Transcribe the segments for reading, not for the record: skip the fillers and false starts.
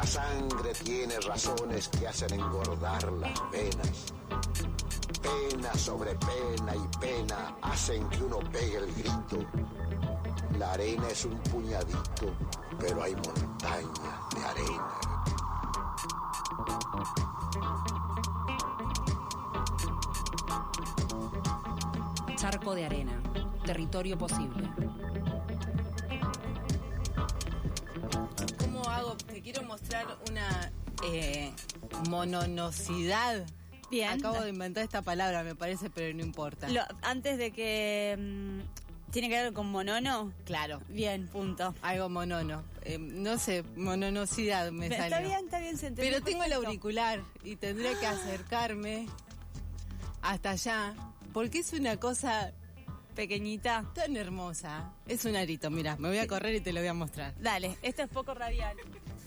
La sangre tiene razones que hacen engordar las venas. Pena sobre pena y pena hacen que uno pegue el grito. La arena es un puñadito, pero hay montañas de arena. Charco de arena, territorio posible. ¿Cómo hago? Te quiero mostrar una mononosidad. Bien. Acabo de inventar esta palabra, me parece, pero no importa. Antes de que... ¿Tiene que ver con monono? Claro. Bien, punto. Algo monono. No sé, mononosidad me salió. Está bien, se entendió. Pero tengo el perfecto. auricular y tendría que acercarme hasta allá, porque es una cosa Pequeñita. tan hermosa. Es un arito, mira, me voy a correr y te lo voy a mostrar. Dale, esto es poco radial.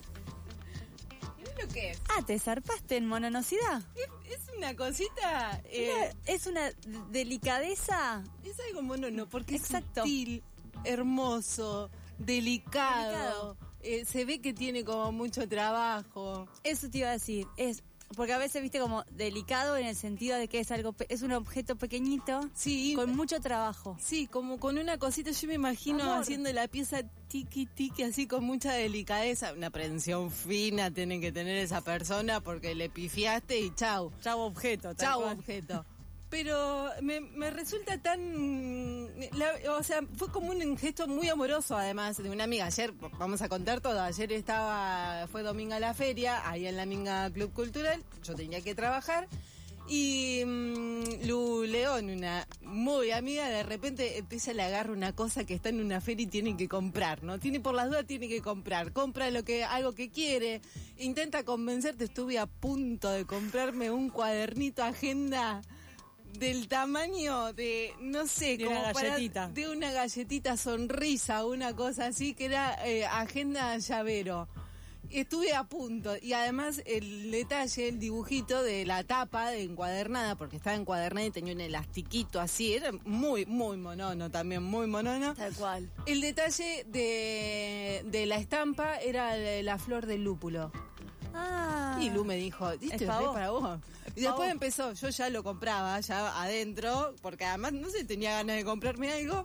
Mirá lo que es. Ah, ¿te zarpaste en mononosidad? Es una cosita... Es una delicadeza. Es algo monono, porque Exacto. es sutil, hermoso, delicado. Se ve que tiene como mucho trabajo. Eso te iba a decir. Porque a veces, viste, como delicado en el sentido de que es es un objeto pequeñito, Sí, con mucho trabajo. sí, como con una cosita, yo me imagino Amor. haciendo la pieza tiqui tiqui, así con mucha delicadeza. Una prensión fina tiene que tener esa persona porque le pifiaste y chau. Chau objeto. tal Chau cual. objeto. Pero me resulta tan... o sea, fue como un gesto muy amoroso, además, de una amiga. Ayer, vamos a contar todo, ayer fue domingo a la feria, ahí en la Minga Club Cultural, yo tenía que trabajar, y Lu León, una muy amiga, de repente empieza a le agarrar una cosa que está en una feria y tiene que comprar, ¿no? Por las dudas tiene que comprar, compra algo que quiere, intenta convencerte, estuve a punto de comprarme un cuadernito agenda del tamaño de, no sé, De como una galletita. de una galletita sonrisa, una cosa así, que era agenda llavero. Estuve a punto, y además el detalle, el dibujito de la tapa de encuadernada, porque estaba encuadernada y tenía un elastiquito así, era muy, muy monono también, muy monono. Tal cual. El detalle de la estampa era la flor del lúpulo. Ah. Y Lu me dijo, ¿esto es pa' vos. para vos? Y después empezó, yo ya lo compraba, ya adentro, porque además, no sé, tenía ganas de comprarme algo.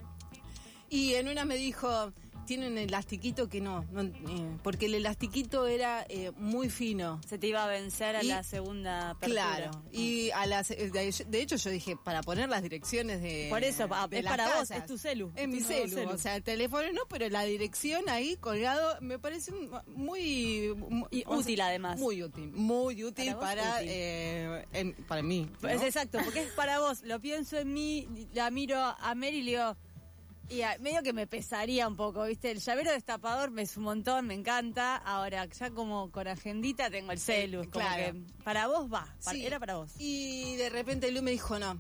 Y en una me dijo, tiene un elastiquito que no porque el elastiquito era muy fino. Se te iba a vencer a Y- la segunda apertura. Claro, y de hecho yo dije, para poner las direcciones de Por eso, de es las para vos, casas. es tu celu. Es mi tu nuevo celu, o sea, el teléfono no, pero la dirección ahí colgado me parece muy Y o sea, útil, además. muy útil Para vos, para mí, ¿no? Es exacto, porque es para vos. Lo pienso en mí, la miro a Mary y le digo... Y medio que me pesaría un poco, ¿viste? El llavero destapador me es un montón, me encanta. Ahora, ya como con agendita tengo el celu. Como claro. que para vos va, Sí. era para vos. Y de repente Lu me dijo, no.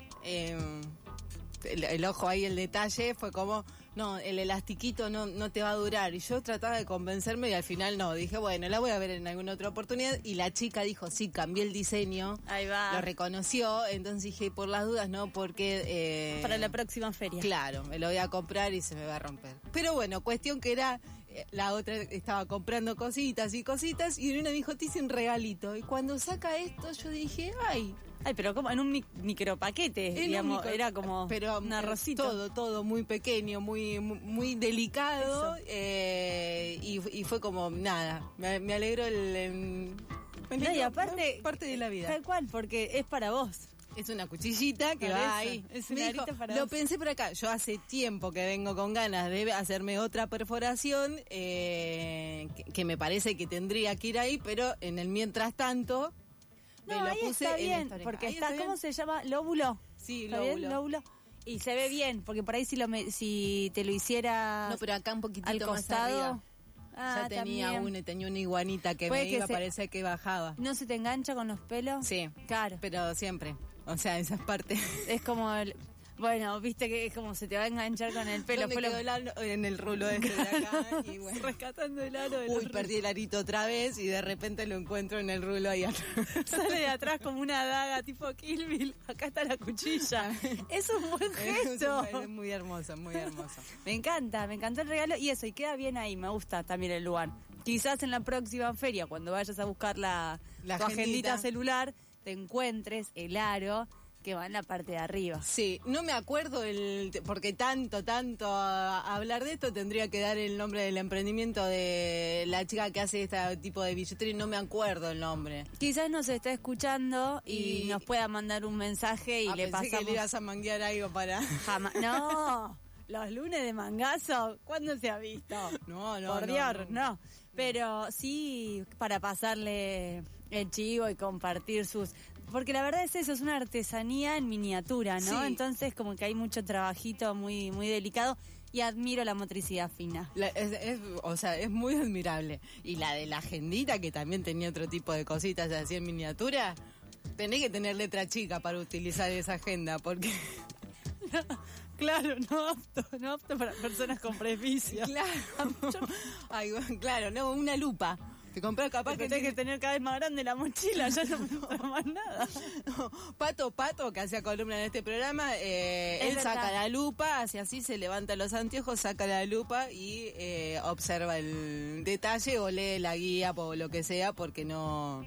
El ojo ahí, el detalle, fue como, no, el elastiquito no te va a durar. Y yo trataba de convencerme y al final no. Dije, bueno, la voy a ver en alguna otra oportunidad. Y la chica dijo, sí, cambié el diseño. Ahí va. Lo reconoció. Entonces dije, por las dudas, no, porque... Para la próxima feria. Claro, me lo voy a comprar y se me va a romper. Pero bueno, cuestión que era, la otra estaba comprando cositas y cositas y una me dijo, te hice un regalito. Y cuando saca esto yo dije, ay, Ay, pero como en un micropaquete, en un digamos, micro- era como pero, un arrocito. todo muy pequeño, muy delicado y fue como nada, me alegró No, y aparte, parte de la vida. Tal cual, porque es para vos. Es una cuchillita que Por va eso, ahí. es un Me dijo, arito para lo vos. pensé por acá. Yo hace tiempo que vengo con ganas de hacerme otra perforación que me parece que tendría que ir ahí, pero en el mientras tanto me No, lo ahí puse está en bien, esta oreja. porque Ahí está, bien. ¿cómo se llama? Lóbulo. Sí, ¿Está bien? lóbulo. Lóbulo. Y se ve bien, porque por ahí si te lo hiciera No, pero acá un poquitito al más costado. arriba. Ya tenía una iguanita que Puede me que iba, parece que bajaba. ¿No se te engancha con los pelos? Sí, Claro. pero siempre. O sea, esas partes. Es como bueno, viste que es como se te va a enganchar con el pelo. ¿Dónde Fue lo- quedó el ano? En el rulo este de acá. Y bueno. Rescatando el aro del Uy, otro. perdí el arito otra vez y de repente lo encuentro en el rulo ahí atrás. Sale de atrás como una daga tipo Kill Bill. Acá está la cuchilla. Es un buen gesto. Es muy hermoso, muy hermoso. Me encantó el regalo y eso, y queda bien ahí, me gusta también el lugar. quizás en la próxima feria, cuando vayas a buscar tu agendita agendita celular, te encuentres el aro que va en la parte de arriba. Sí, no me acuerdo porque tanto a hablar de esto tendría que dar el nombre del emprendimiento de la chica que hace este tipo de billetera y no me acuerdo el nombre. Quizás nos está escuchando y nos pueda mandar un mensaje y le pensé pasamos. que le ibas a manguear algo para... Jamás. No, los lunes de mangazo, ¿cuándo se ha visto? No, Por Dios, no. Pero sí para pasarle el chivo y compartir sus... Porque la verdad es eso, es una artesanía en miniatura, ¿no? Sí. Entonces como que hay mucho trabajito muy, muy delicado y admiro la motricidad fina. O sea, es muy admirable. Y la de la agendita, que también tenía otro tipo de cositas así en miniatura, tenés que tener letra chica para utilizar esa agenda, porque... Claro, no apto para personas con prejuicios. Claro. Ay, claro, no, una lupa. Te compré capaz que tenés que tener cada vez más grande la mochila, ya no me gusta más nada. No, Pato, que hacía columna en este programa, él verdad. saca la lupa, hace así, se levanta los anteojos, saca la lupa y observa el detalle o lee la guía o lo que sea, porque no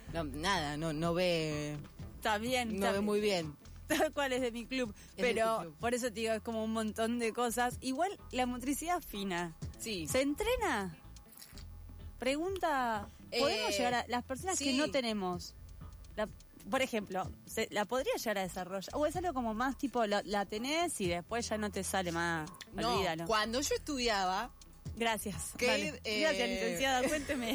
ve, También. ve muy bien. Tal cual es de mi club, Es de pero tu club. por eso te digo, es como un montón de cosas. Igual la motricidad fina, Sí. ¿se entrena? Pregunta, ¿podemos llegar a las personas sí. que no tenemos? Por ejemplo, ¿la podría llegar a desarrollar? ¿O es algo como más tipo, la tenés y después ya no te sale más? No, Olvídalo. cuando yo estudiaba, Gracias. ¿Qué? Vale. Gracias, licenciada, cuénteme.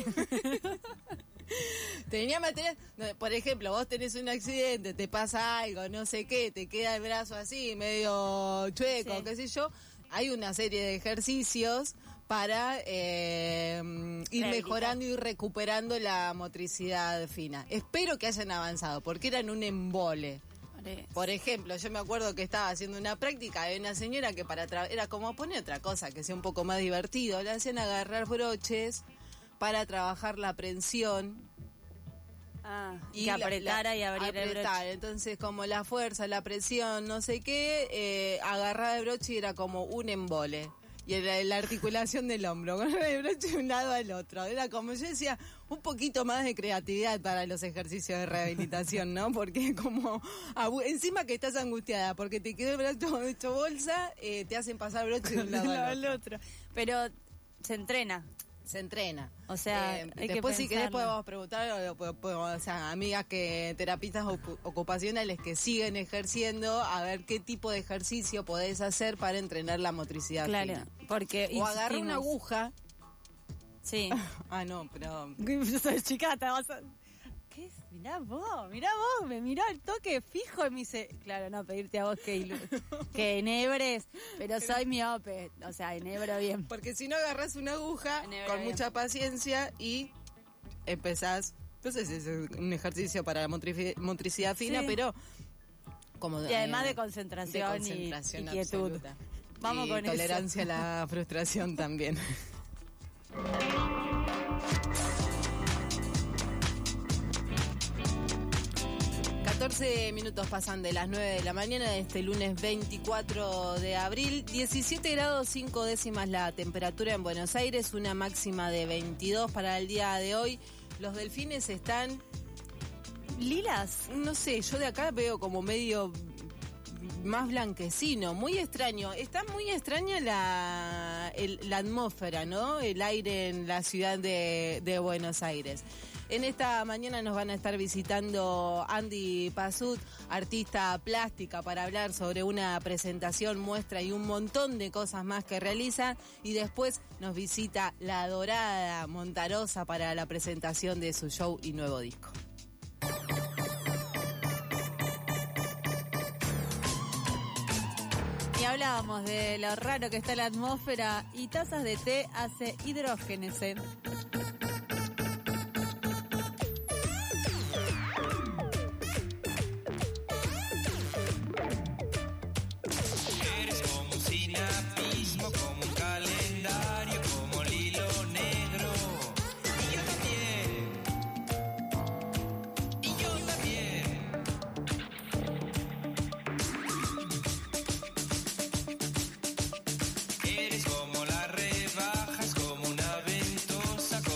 tenía materias, por ejemplo, vos tenés un accidente, te pasa algo, no sé qué, te queda el brazo así, medio chueco, Sí. qué sé yo, hay una serie de ejercicios para ir mejorando y recuperando la motricidad fina. Espero que hayan avanzado, porque eran un embole. Por ejemplo, yo me acuerdo que estaba haciendo una práctica de una señora que era como poner otra cosa que sea un poco más divertido, le hacían agarrar broches para trabajar la prensión. Y que apretara y abrir el broche. Entonces, como la fuerza, la presión, no sé qué, agarraba el broche y era como un embole. Y la articulación del hombro, con el broche de un lado al otro. Era como, yo decía, un poquito más de creatividad para los ejercicios de rehabilitación, ¿no? Porque como, encima que estás angustiada, porque te quedó el brazo hecho bolsa, te hacen pasar broche de un lado al otro. Pero se entrena. Se entrena. O sea, hay después que si querés pensarlo. podemos preguntar, o sea, amigas terapistas ocupacionales que siguen ejerciendo, a ver qué tipo de ejercicio podés hacer para entrenar la motricidad Claro, fina. porque O agarrar una insistimos. aguja. Sí. No, pero... Yo soy chicata, vas a... ¿Qué es? Mirá vos, me miró al toque fijo y me dice, claro, no, pedirte a vos que enhebres, pero soy miope, o sea, enhebro bien. Porque si no agarras una aguja Enhebra con bien. mucha paciencia y empezás... Entonces es un ejercicio para la motricidad fina, Sí. pero... como Y además de concentración, y quietud. absoluta. Vamos Y con tolerancia a la frustración también. Minutos pasan de las 9 de la mañana de este lunes 24 de abril. 17 grados 5 décimas la temperatura en Buenos Aires, una máxima de 22 para el día de hoy. Los delfines están, ¿Lilas? no sé, yo de acá veo como medio más blanquecino, muy extraño. Está muy extraña la atmósfera, ¿no? El aire en la ciudad de Buenos Aires. En esta mañana nos van a estar visitando Andy Pazut, artista plástica, para hablar sobre una presentación, muestra y un montón de cosas más que realiza. Y después nos visita La Dorada Montarosa para la presentación de su show y nuevo disco. Y hablábamos de lo raro que está la atmósfera y tazas de té hace hidrógenes. Eres como un sinapismo, como un calendario, como el hilo negro. Y yo también. Y yo también. Eres como las rebajas, como una ventosa,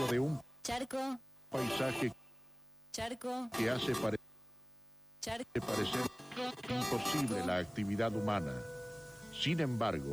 medio de un Charco, paisaje charco, que hace charco. parecer imposible la actividad humana. Sin embargo,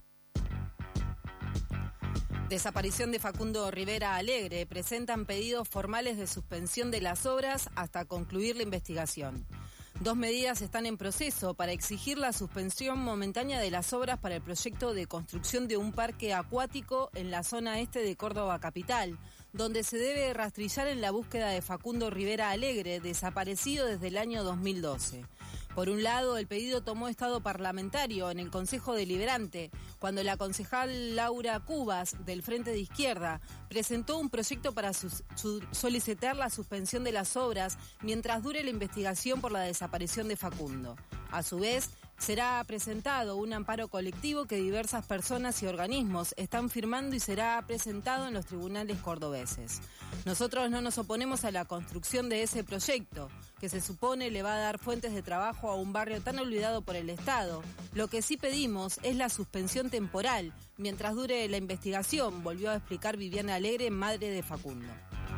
Desaparición de Facundo Rivera Alegre. Presentan pedidos formales de suspensión de las obras hasta concluir la investigación. 2 medidas están en proceso para exigir la suspensión momentánea de las obras para el proyecto de construcción de un parque acuático en la zona este de Córdoba capital, donde se debe rastrillar en la búsqueda de Facundo Rivera Alegre, desaparecido desde el año 2012. Por un lado, el pedido tomó estado parlamentario en el Consejo Deliberante, cuando la concejal Laura Cubas, del Frente de Izquierda, presentó un proyecto para solicitar la suspensión de las obras mientras dure la investigación por la desaparición de Facundo. A su vez, será presentado un amparo colectivo que diversas personas y organismos están firmando y será presentado en los tribunales cordobeses. Nosotros no nos oponemos a la construcción de ese proyecto, que se supone le va a dar fuentes de trabajo a un barrio tan olvidado por el Estado. Lo que sí pedimos es la suspensión temporal, mientras dure la investigación, volvió a explicar Viviana Alegre, madre de Facundo.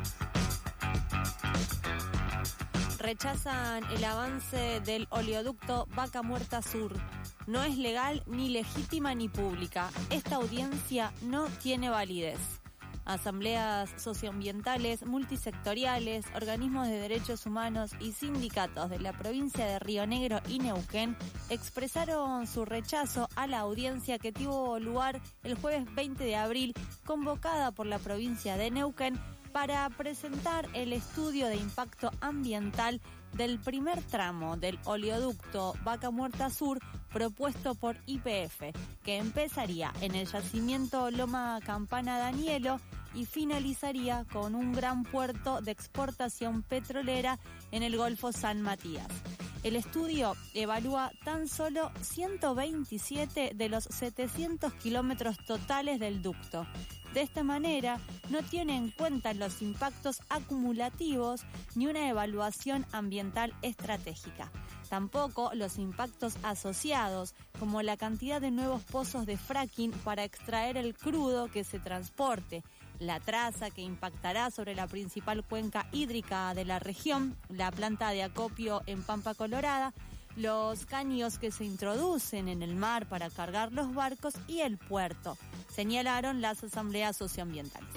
Rechazan el avance del oleoducto Vaca Muerta Sur. No es legal, ni legítima, ni pública. Esta audiencia no tiene validez. Asambleas socioambientales, multisectoriales, organismos de derechos humanos y sindicatos de la provincia de Río Negro y Neuquén expresaron su rechazo a la audiencia que tuvo lugar el jueves 20 de abril, convocada por la provincia de Neuquén, para presentar el estudio de impacto ambiental del primer tramo del oleoducto Vaca Muerta Sur propuesto por YPF, que empezaría en el yacimiento Loma Campana Danielo y finalizaría con un gran puerto de exportación petrolera en el Golfo San Matías. El estudio evalúa tan solo 127 de los 700 kilómetros totales del ducto. De esta manera, no tiene en cuenta los impactos acumulativos ni una evaluación ambiental estratégica. Tampoco los impactos asociados, como la cantidad de nuevos pozos de fracking para extraer el crudo que se transporte, la traza que impactará sobre la principal cuenca hídrica de la región, la planta de acopio en Pampa Colorada, los caños que se introducen en el mar para cargar los barcos y el puerto, señalaron las asambleas socioambientales.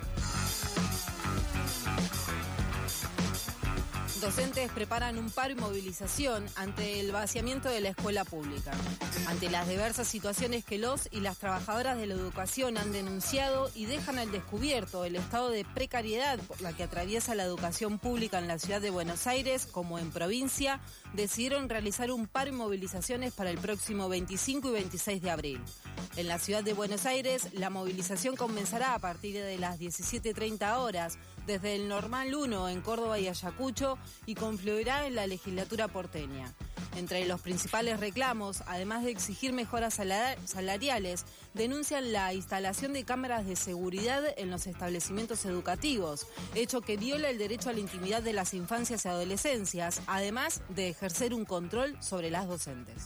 Docentes preparan un paro y movilización ante el vaciamiento de la escuela pública. Ante las diversas situaciones que los y las trabajadoras de la educación han denunciado y dejan al descubierto el estado de precariedad por la que atraviesa la educación pública en la ciudad de Buenos Aires, como en provincia, decidieron realizar un paro y movilizaciones para el próximo 25 y 26 de abril. En la ciudad de Buenos Aires, la movilización comenzará a partir de las 17:30 horas, desde el Normal 1 en Córdoba y Ayacucho, y confluirá en la legislatura porteña. Entre los principales reclamos, además de exigir mejoras salariales, denuncian la instalación de cámaras de seguridad en los establecimientos educativos, hecho que viola el derecho a la intimidad de las infancias y adolescencias, además de ejercer un control sobre las docentes.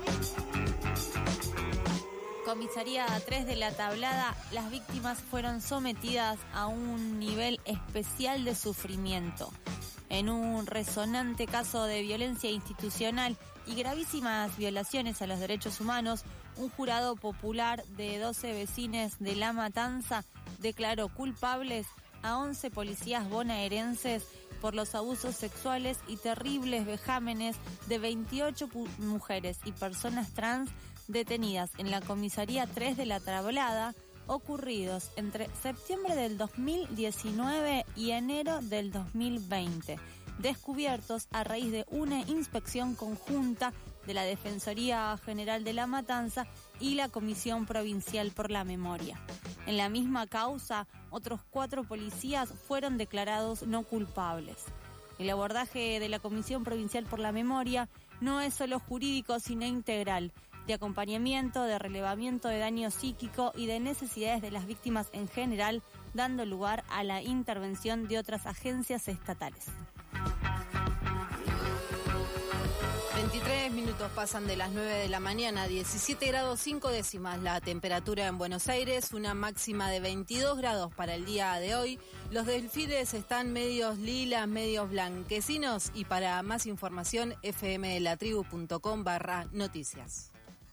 Comisaría 3 de La Tablada, las víctimas fueron sometidas a un nivel especial de sufrimiento. En un resonante caso de violencia institucional y gravísimas violaciones a los derechos humanos, un jurado popular de 12 vecinos de La Matanza declaró culpables a 11 policías bonaerenses por los abusos sexuales y terribles vejámenes de 28 mujeres y personas trans detenidas en la Comisaría 3 de La Tablada, ocurridos entre septiembre del 2019 y enero del 2020, descubiertos a raíz de una inspección conjunta de la Defensoría General de La Matanza y la Comisión Provincial por la Memoria. En la misma causa, otros 4 policías fueron declarados no culpables. El abordaje de la Comisión Provincial por la Memoria no es solo jurídico, sino integral, de acompañamiento, de relevamiento de daño psíquico y de necesidades de las víctimas en general, dando lugar a la intervención de otras agencias estatales. 23 minutos pasan de las 9 de la mañana, 17 grados 5 décimas la temperatura en Buenos Aires, una máxima de 22 grados para el día de hoy. Los desfiles están medios lilas, medios blanquecinos y para más información fmdelatribu.com/noticias.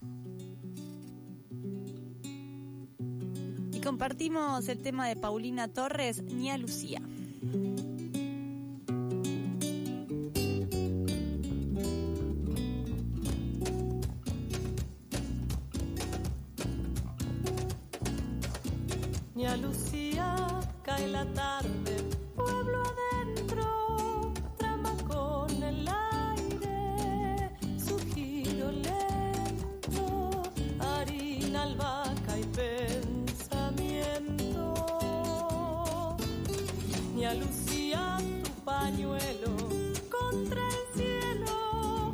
Y compartimos el tema de Paulina Torres, Ni a Lucía. Ni a Lucía cae la tarde, pueblo adentro, trama con el aire, su giro lento, harina, albahaca y pensamiento. Ni a Lucía tu pañuelo contra el cielo,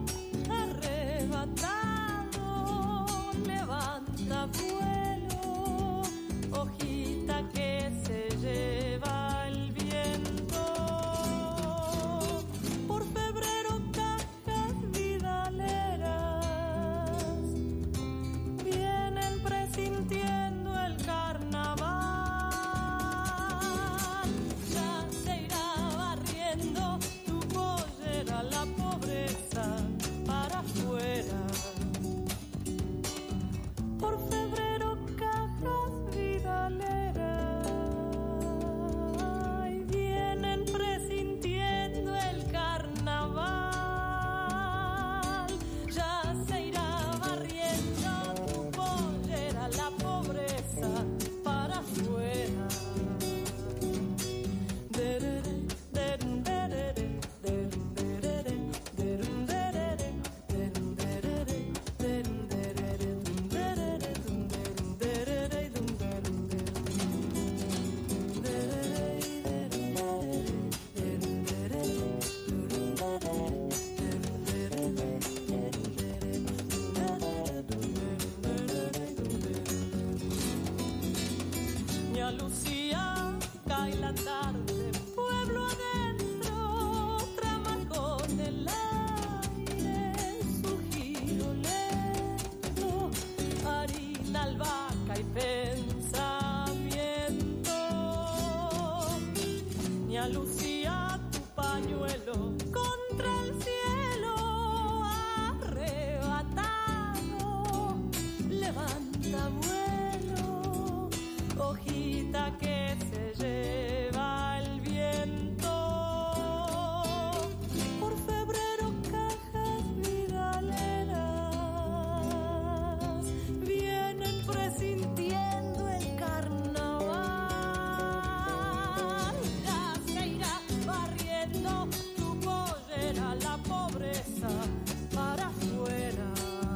arrebatado, levanta vuelo, hojita que se lleva el viento. Por febrero cajas vidaleras vienen presintiendo el carnaval. Ya se irá barriendo tu pollera, la pobreza para afuera. Por febrero cajas vidaleras y vienen presintiendo el carnaval. Ya se irá barriendo tu pollera, la pobreza para afuera. Ni a Lucía cae la tarde, pueblo adentro, trama con el aire, su giro lento, harina, albahaca y pensamiento. Ni a Lucía tu pañuelo contra el cielo, arrebatado, levanta vuelo, hojita que se lleva el viento. Por febrero cajas vidaleras vienen presintiendo el carnaval. Ya se irá barriendo tu pollera, la pobreza para afuera.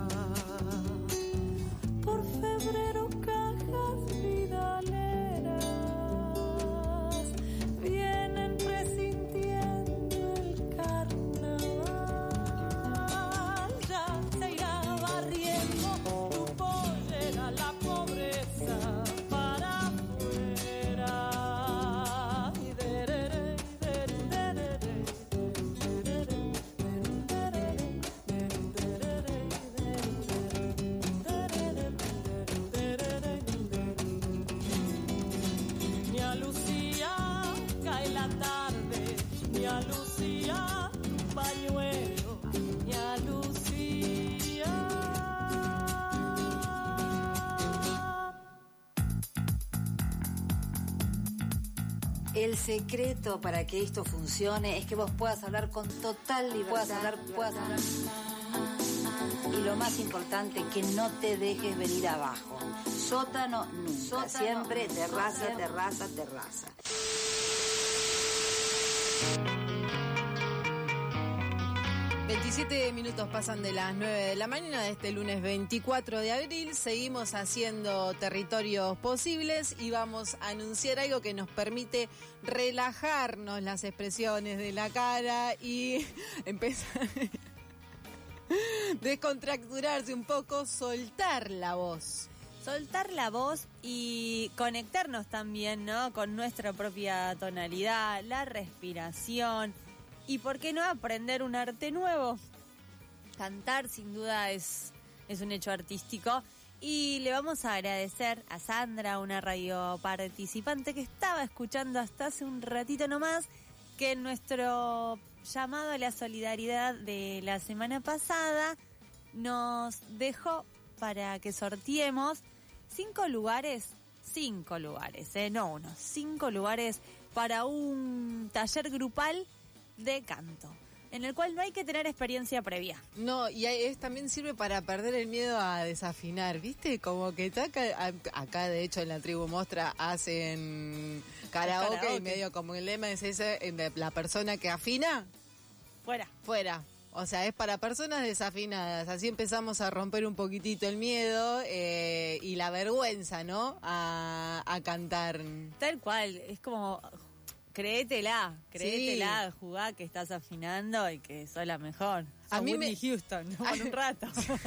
Por febrero cajas vidaleras vienen presintiendo el carnaval. Ya se irá barriendo tu pollera, la pobreza para afuera. Y derere, derere, Ni a Lucía cae la tarde, ni a Lucía tu pañuelo, ni a Lucía. El secreto para que esto funcione es que vos puedas hablar con total libertad. Puedas hablar. Y lo más importante, que no te dejes venir abajo. Sótano nunca, siempre terraza. 27 minutos pasan de las 9 de la mañana de este lunes 24 de abril. Seguimos haciendo territorios posibles y vamos a anunciar algo que nos permite relajarnos las expresiones de la cara y empezar descontracturarse un poco, soltar la voz. Soltar la voz y conectarnos también, ¿no? Con nuestra propia tonalidad, la respiración y, ¿por qué no, aprender un arte nuevo? Cantar sin duda es un hecho artístico. Y le vamos a agradecer a Sandra, una radio participante que estaba escuchando hasta hace un ratito nomás, que en nuestro llamado a la solidaridad de la semana pasada nos dejó para que sorteemos 5 lugares, no uno, 5 lugares para un taller grupal de canto, en el cual no hay que tener experiencia previa. No, y también sirve para perder el miedo a desafinar, ¿viste? Como que acá de hecho en la tribu Mostra hacen karaoke y medio como el lema es ese, de la persona que afina, fuera. O sea, es para personas desafinadas. Así empezamos a romper un poquitito el miedo y la vergüenza, ¿no? A cantar. Tal cual, es como... Créetela, jugá que estás afinando y que sos la mejor. A mí Whitney Houston, por un rato.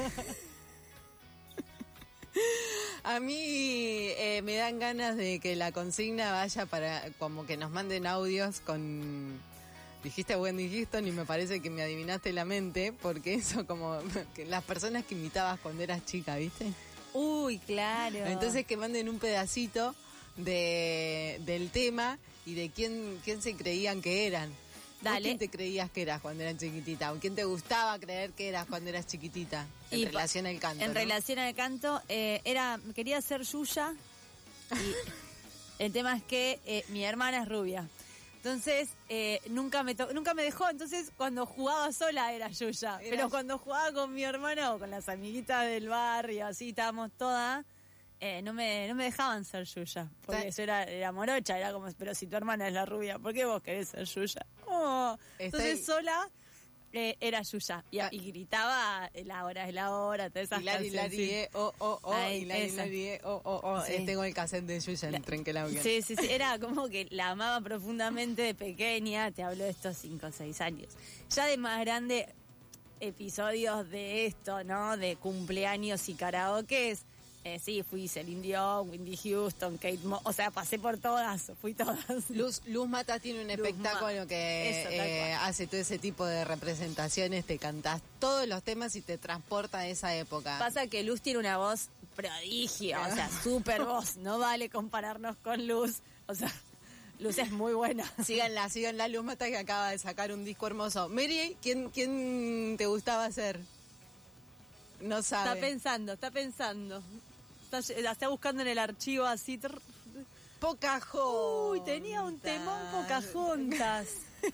A mí me dan ganas de que la consigna vaya para, como que nos manden audios con... Dijiste Whitney Houston y me parece que me adivinaste la mente, porque eso como que las personas que imitabas cuando eras chica, ¿viste? Uy, claro. Entonces que manden un pedacito del tema y de quién se creían que eran. Dale. ¿Quién te creías que eras cuando eras chiquitita? ¿O quién te gustaba creer que eras cuando eras chiquitita? En relación al canto. En relación al canto, quería ser Yuya. Y el tema es que mi hermana es rubia. Entonces, nunca me dejó. Entonces, cuando jugaba sola era Yuya. Pero cuando jugaba con mi hermana o con las amiguitas del barrio, así estábamos todas, no me dejaban ser Yuya. Porque eso era morocha. Era como, pero si tu hermana es la rubia, ¿por qué vos querés ser Yuya? Entonces, sola era Yuya. Y gritaba, la hora es la hora, todas esas canciones. Sí. Tengo el cassette de Yuya en Trenquelauquen. Sí. Era como que la amaba profundamente de pequeña. Te hablo de estos 5 o 6 años. Ya de más grande, episodios de esto, ¿no? De cumpleaños y karaokes. Sí, fui Celine Dion, Whitney Houston, Kate Moss, o sea, pasé por todas, fui todas. Luz Mata tiene un espectáculo que hace todo ese tipo de representaciones, te cantás todos los temas y te transporta a esa época. Pasa que Luz tiene una voz prodigio, o sea, súper voz, no vale compararnos con Luz, o sea, Luz es muy buena. Síganla, Luz Mata, que acaba de sacar un disco hermoso. Mary, ¿quién te gustaba ser? No sabe. Está pensando. Está buscando en el archivo así. Pocahontas. Uy, tenía un temón Pocahontas.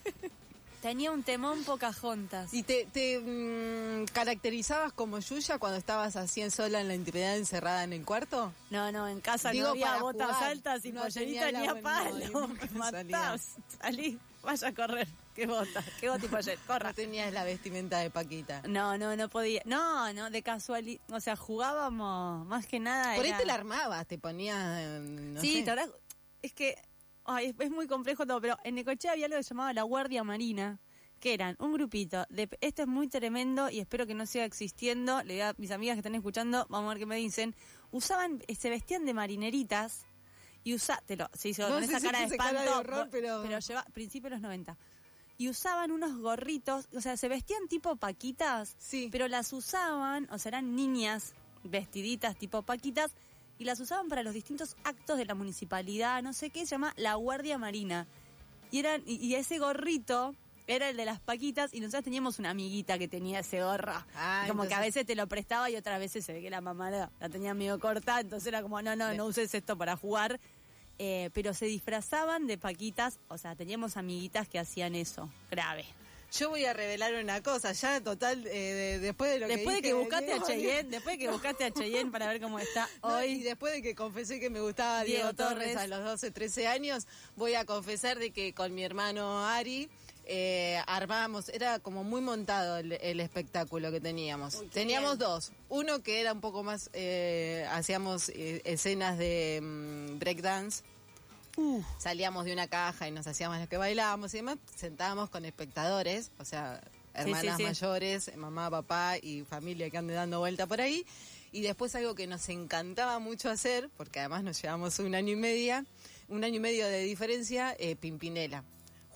¿Y te caracterizabas como Yuya cuando estabas así sola en la intimidad, encerrada en el cuarto? No, en casa no había botas altas y pollerita ni a palo. Me matás. Salí, vaya a correr. ¿Qué bota y poller? Corra. No tenías la vestimenta de Paquita. No podía. No, de casualidad. O sea, jugábamos más que nada. Por ahí te la armabas, te ponías. Sí, la verdad. Es que es muy complejo todo, pero en Necochea había algo que se llamaba la Guardia Marina, que eran un grupito esto es muy tremendo y espero que no siga existiendo. Le digo a mis amigas que están escuchando, vamos a ver qué me dicen. Se vestían de marineritas y se hizo con esa cara de espanto, de horror, pero lleva principios de los 90. Y usaban unos gorritos, o sea, se vestían tipo paquitas, sí, pero las usaban, o sea, eran niñas vestiditas tipo paquitas, y las usaban para los distintos actos de la municipalidad, no sé qué, se llama la Guardia Marina. Y ese gorrito era el de las paquitas, y nosotros teníamos una amiguita que tenía ese gorro. Como que a veces te lo prestaba y otras veces se ve que la mamá la tenía medio corta, entonces era como, no uses esto para jugar. Pero se disfrazaban de paquitas, o sea, teníamos amiguitas que hacían eso, grave. Yo voy a revelar una cosa, ya total, después de que buscaste a Cheyenne para ver cómo está hoy. Y después de que confesé que me gustaba Diego Torres a los 12, 13 años, voy a confesar de que con mi hermano Ari armábamos, era como muy montado el espectáculo que teníamos. Teníamos dos, uno que era un poco más, hacíamos escenas de breakdance. Salíamos de una caja y nos hacíamos los que bailábamos y demás, sentábamos con espectadores, o sea, hermanas mayores, mamá, papá y familia que ande dando vuelta por ahí. Y después algo que nos encantaba mucho hacer, porque además nos llevamos un año y medio de diferencia, Pimpinela.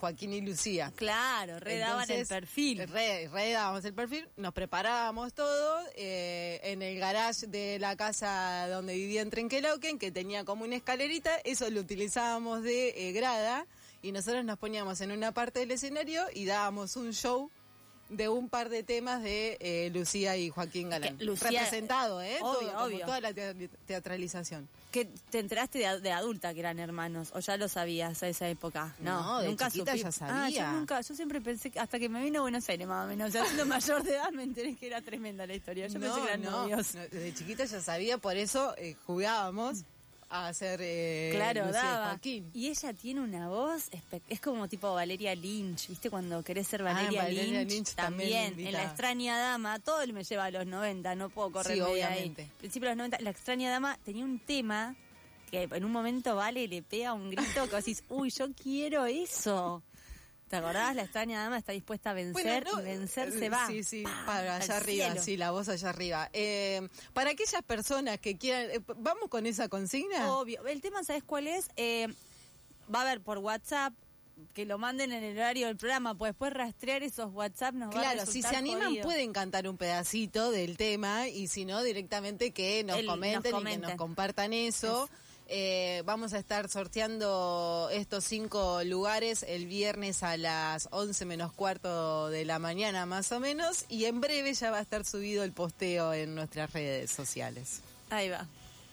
Joaquín y Lucía. Claro, redaban el Entonces, perfil. Redábamos el perfil, nos preparábamos todo en el garage de la casa donde vivía en Trenquelauquen, que tenía como una escalerita, eso lo utilizábamos de grada, y nosotros nos poníamos en una parte del escenario y dábamos un show de un par de temas de Lucía y Joaquín Galán. Lucía, representado, obvio, todo, obvio. como toda la teatralización. ¿Que te enteraste de adulta que eran hermanos? ¿O ya lo sabías a esa época? No, de nunca chiquita supí. ya sabía. Yo siempre pensé, hasta que me vine a Buenos Aires más o menos, o sea, siendo mayor de edad me enteré que era tremenda la historia. Yo pensé que eran novios. No, desde chiquita ya sabía, por eso jugábamos a hacer Claro, Lucía y daba. Joaquín. Y ella tiene una voz, es como tipo Valeria Lynch, ¿viste? Cuando querés ser Valeria Lynch también invita. en La extraña dama, todo me lleva a los 90, no puedo correr Sí, de ahí. obviamente. Principio de los 90, La extraña dama tenía un tema que en un momento Vale le pega un grito que vos decís, uy, yo quiero eso. ¿Te acordás? La extraña dama está dispuesta a vencer y vencer se va. Sí, ¡Pah! para allá al arriba, cielo. sí, la voz allá arriba. Para aquellas personas que quieran, ¿vamos con esa consigna? Obvio. El tema, ¿sabes cuál es? Va a haber por WhatsApp, que lo manden en el horario del programa, pues después rastrear esos WhatsApp nos va a Claro, resultar si se animan jodido. pueden cantar un pedacito del tema y si no, directamente que nos comenten y que nos compartan eso. Vamos a estar sorteando estos 5 lugares el viernes a las 11 menos cuarto de la mañana más o menos, y en breve ya va a estar subido el posteo en nuestras redes sociales. Ahí va.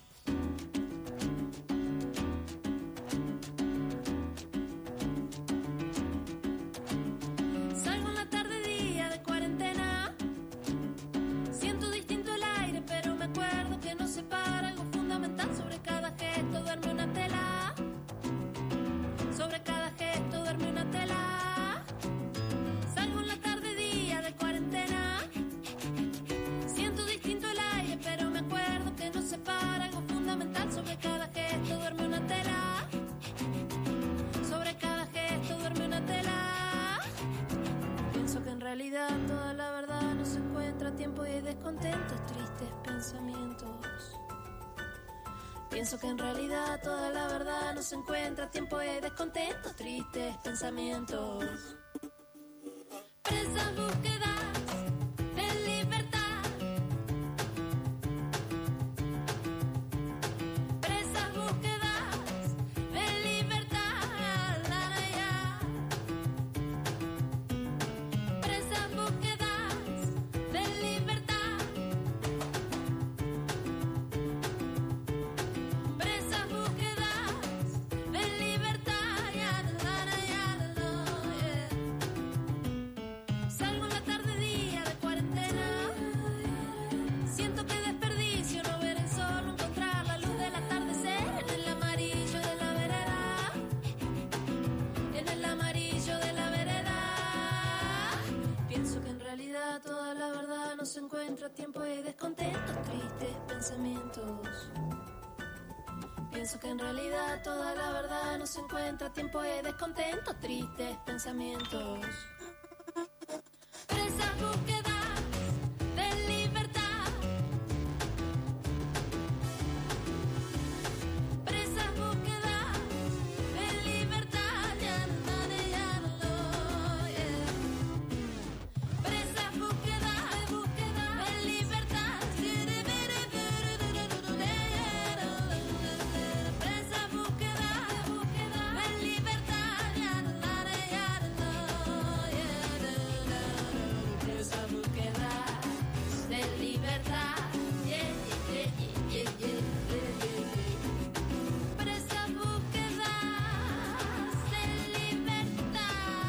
Salgo en la tarde, día de cuarentena. Siento distinto el aire, pero me acuerdo que nos separa algo fundamental. Sobre cada gesto duerme una tela. Sobre cada gesto duerme una tela. Salgo en la tarde, día de cuarentena. Siento distinto el aire, pero me acuerdo que nos separa algo fundamental. Sobre cada gesto duerme una tela. Sobre cada gesto duerme una tela. Pienso que en realidad toda la verdad no se encuentra a tiempo y hay descontentos, tristes pensamientos. Pienso que en realidad toda la verdad no se encuentra a tiempo y hay descontentos, tristes pensamientos. Presas búsquedas de libertad. Presas búsquedas de libertad. La, la, ya. Presas búsquedas de libertad. Presas búsquedas de libertad. Ya, la, la, ya, la, yeah. Salgo en la tarde, día de cuarentena. Siento que desperdicio no ver el sol, no encontrar la luz del atardecer en el amarillo de la vereda. En el amarillo de la vereda. Pienso que en realidad toda la verdad no se encuentra a tiempo y hay descontentos, tristes pensamientos. Pienso que en realidad toda la verdad no se encuentra a tiempo y hay descontentos, tristes pensamientos. Presas búsquedas de libertad. Presas búsquedas de libertad. Ya no, ya no, yeah. Presas búsquedas de libertad. Presas búsquedas de libertad. Ya no, ya no, yeah. Presas búsquedas de libertad. Yeah, yeah, yeah, yeah, yeah. Presas búsquedas de libertad.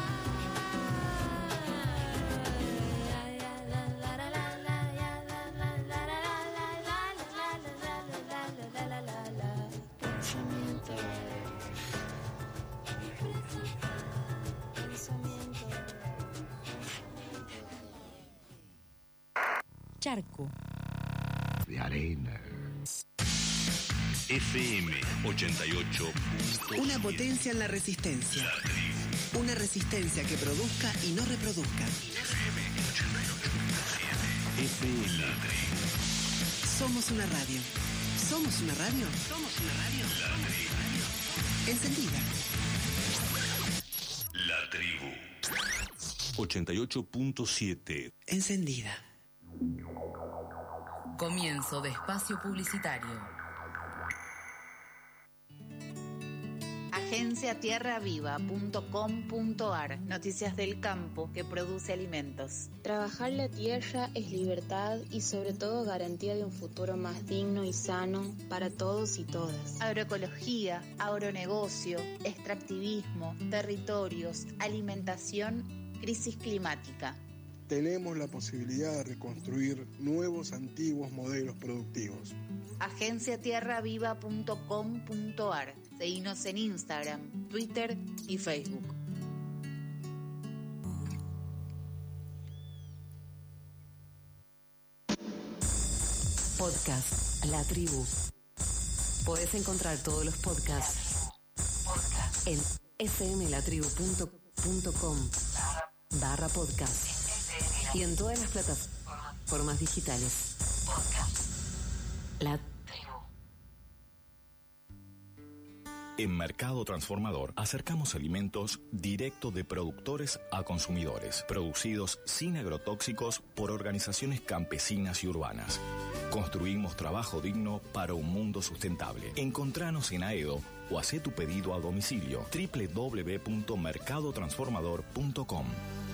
Pensamiento. Charco. De arena. FM 88. Una potencia en la resistencia. Una resistencia que produzca y no reproduzca. FM. Somos una radio. ¿Somos una radio? Somos una radio. Encendida. La tribu. 88.7. Encendida. Comienzo de espacio publicitario. agenciatierraviva.com.ar. Noticias del campo que produce alimentos. Trabajar la tierra es libertad y sobre todo garantía de un futuro más digno y sano para todos y todas. Agroecología, agronegocio, extractivismo, territorios, alimentación, crisis climática. Tenemos la posibilidad de reconstruir nuevos antiguos modelos productivos. agenciatierraviva.com.ar. Seguinos en Instagram, Twitter y Facebook. Podcast La Tribu. Podés encontrar todos los podcasts en fmlatribu.com/podcast y en todas las plataformas digitales. La Tribu. En Mercado Transformador acercamos alimentos directo de productores a consumidores, producidos sin agrotóxicos por organizaciones campesinas y urbanas. Construimos trabajo digno para un mundo sustentable. Encontranos en Aedo o hacé tu pedido a domicilio www.mercadotransformador.com.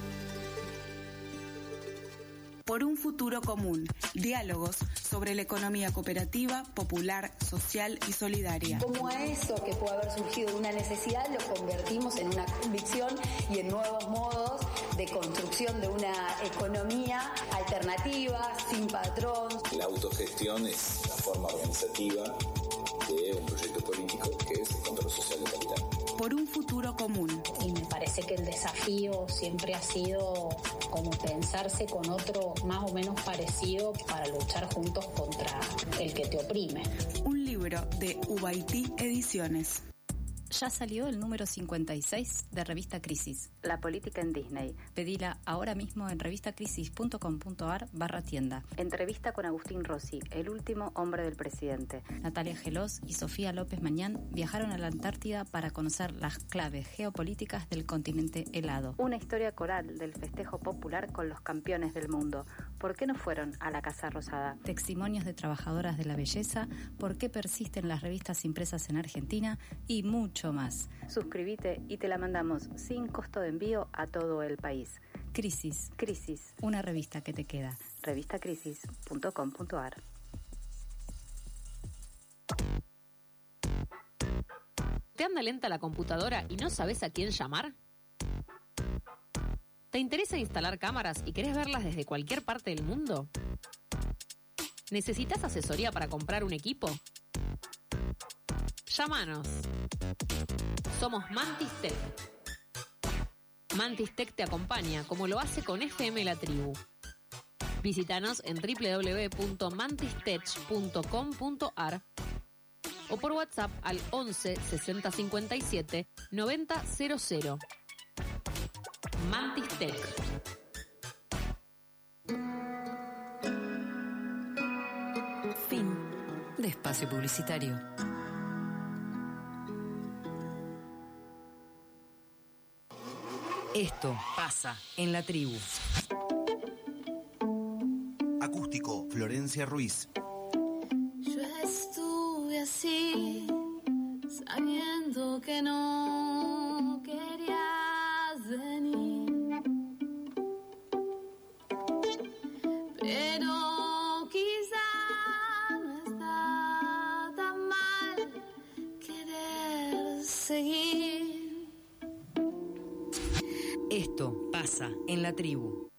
Por un futuro común. Diálogos sobre la economía cooperativa, popular, social y solidaria. Como a eso que puede haber surgido de una necesidad, lo convertimos en una convicción y en nuevos modos de construcción de una economía alternativa, sin patrón. La autogestión es la forma organizativa de un proyecto político que es el control social del capital. Por un futuro común. Y me parece que el desafío siempre ha sido como pensarse con otro más o menos parecido para luchar juntos contra el que te oprime. Un libro de Ubaití Ediciones. Ya salió el número 56 de Revista Crisis. La política en Disney. Pedila ahora mismo en revistacrisis.com.ar/tienda. Entrevista con Agustín Rossi, el último hombre del presidente. Natalia Gelós y Sofía López Mañán viajaron a la Antártida para conocer las claves geopolíticas del continente helado. Una historia coral del festejo popular con los campeones del mundo. ¿Por qué no fueron a la Casa Rosada? Testimonios de trabajadoras de la belleza, por qué persisten las revistas impresas en Argentina y mucho más. Suscríbete y te la mandamos sin costo de envío a todo el país. Crisis. Crisis. Una revista que te queda. Revistacrisis.com.ar. ¿Te anda lenta la computadora y no sabes a quién llamar? ¿Te interesa instalar cámaras y querés verlas desde cualquier parte del mundo? ¿Necesitas asesoría para comprar un equipo? Llámanos. Somos Mantis Tech. Mantis Tech te acompaña, como lo hace con FM La Tribu. Visítanos en www.mantistech.com.ar o por WhatsApp al 11 60 57 90 00. Mantis Tech. Fin de espacio publicitario. Esto pasa en La Tribu. Acústico, Florencia Ruiz. Yo estuve así, sabiendo que no querías venir, pero quizá no está tan mal querer seguir. Esto pasa en La Tribu.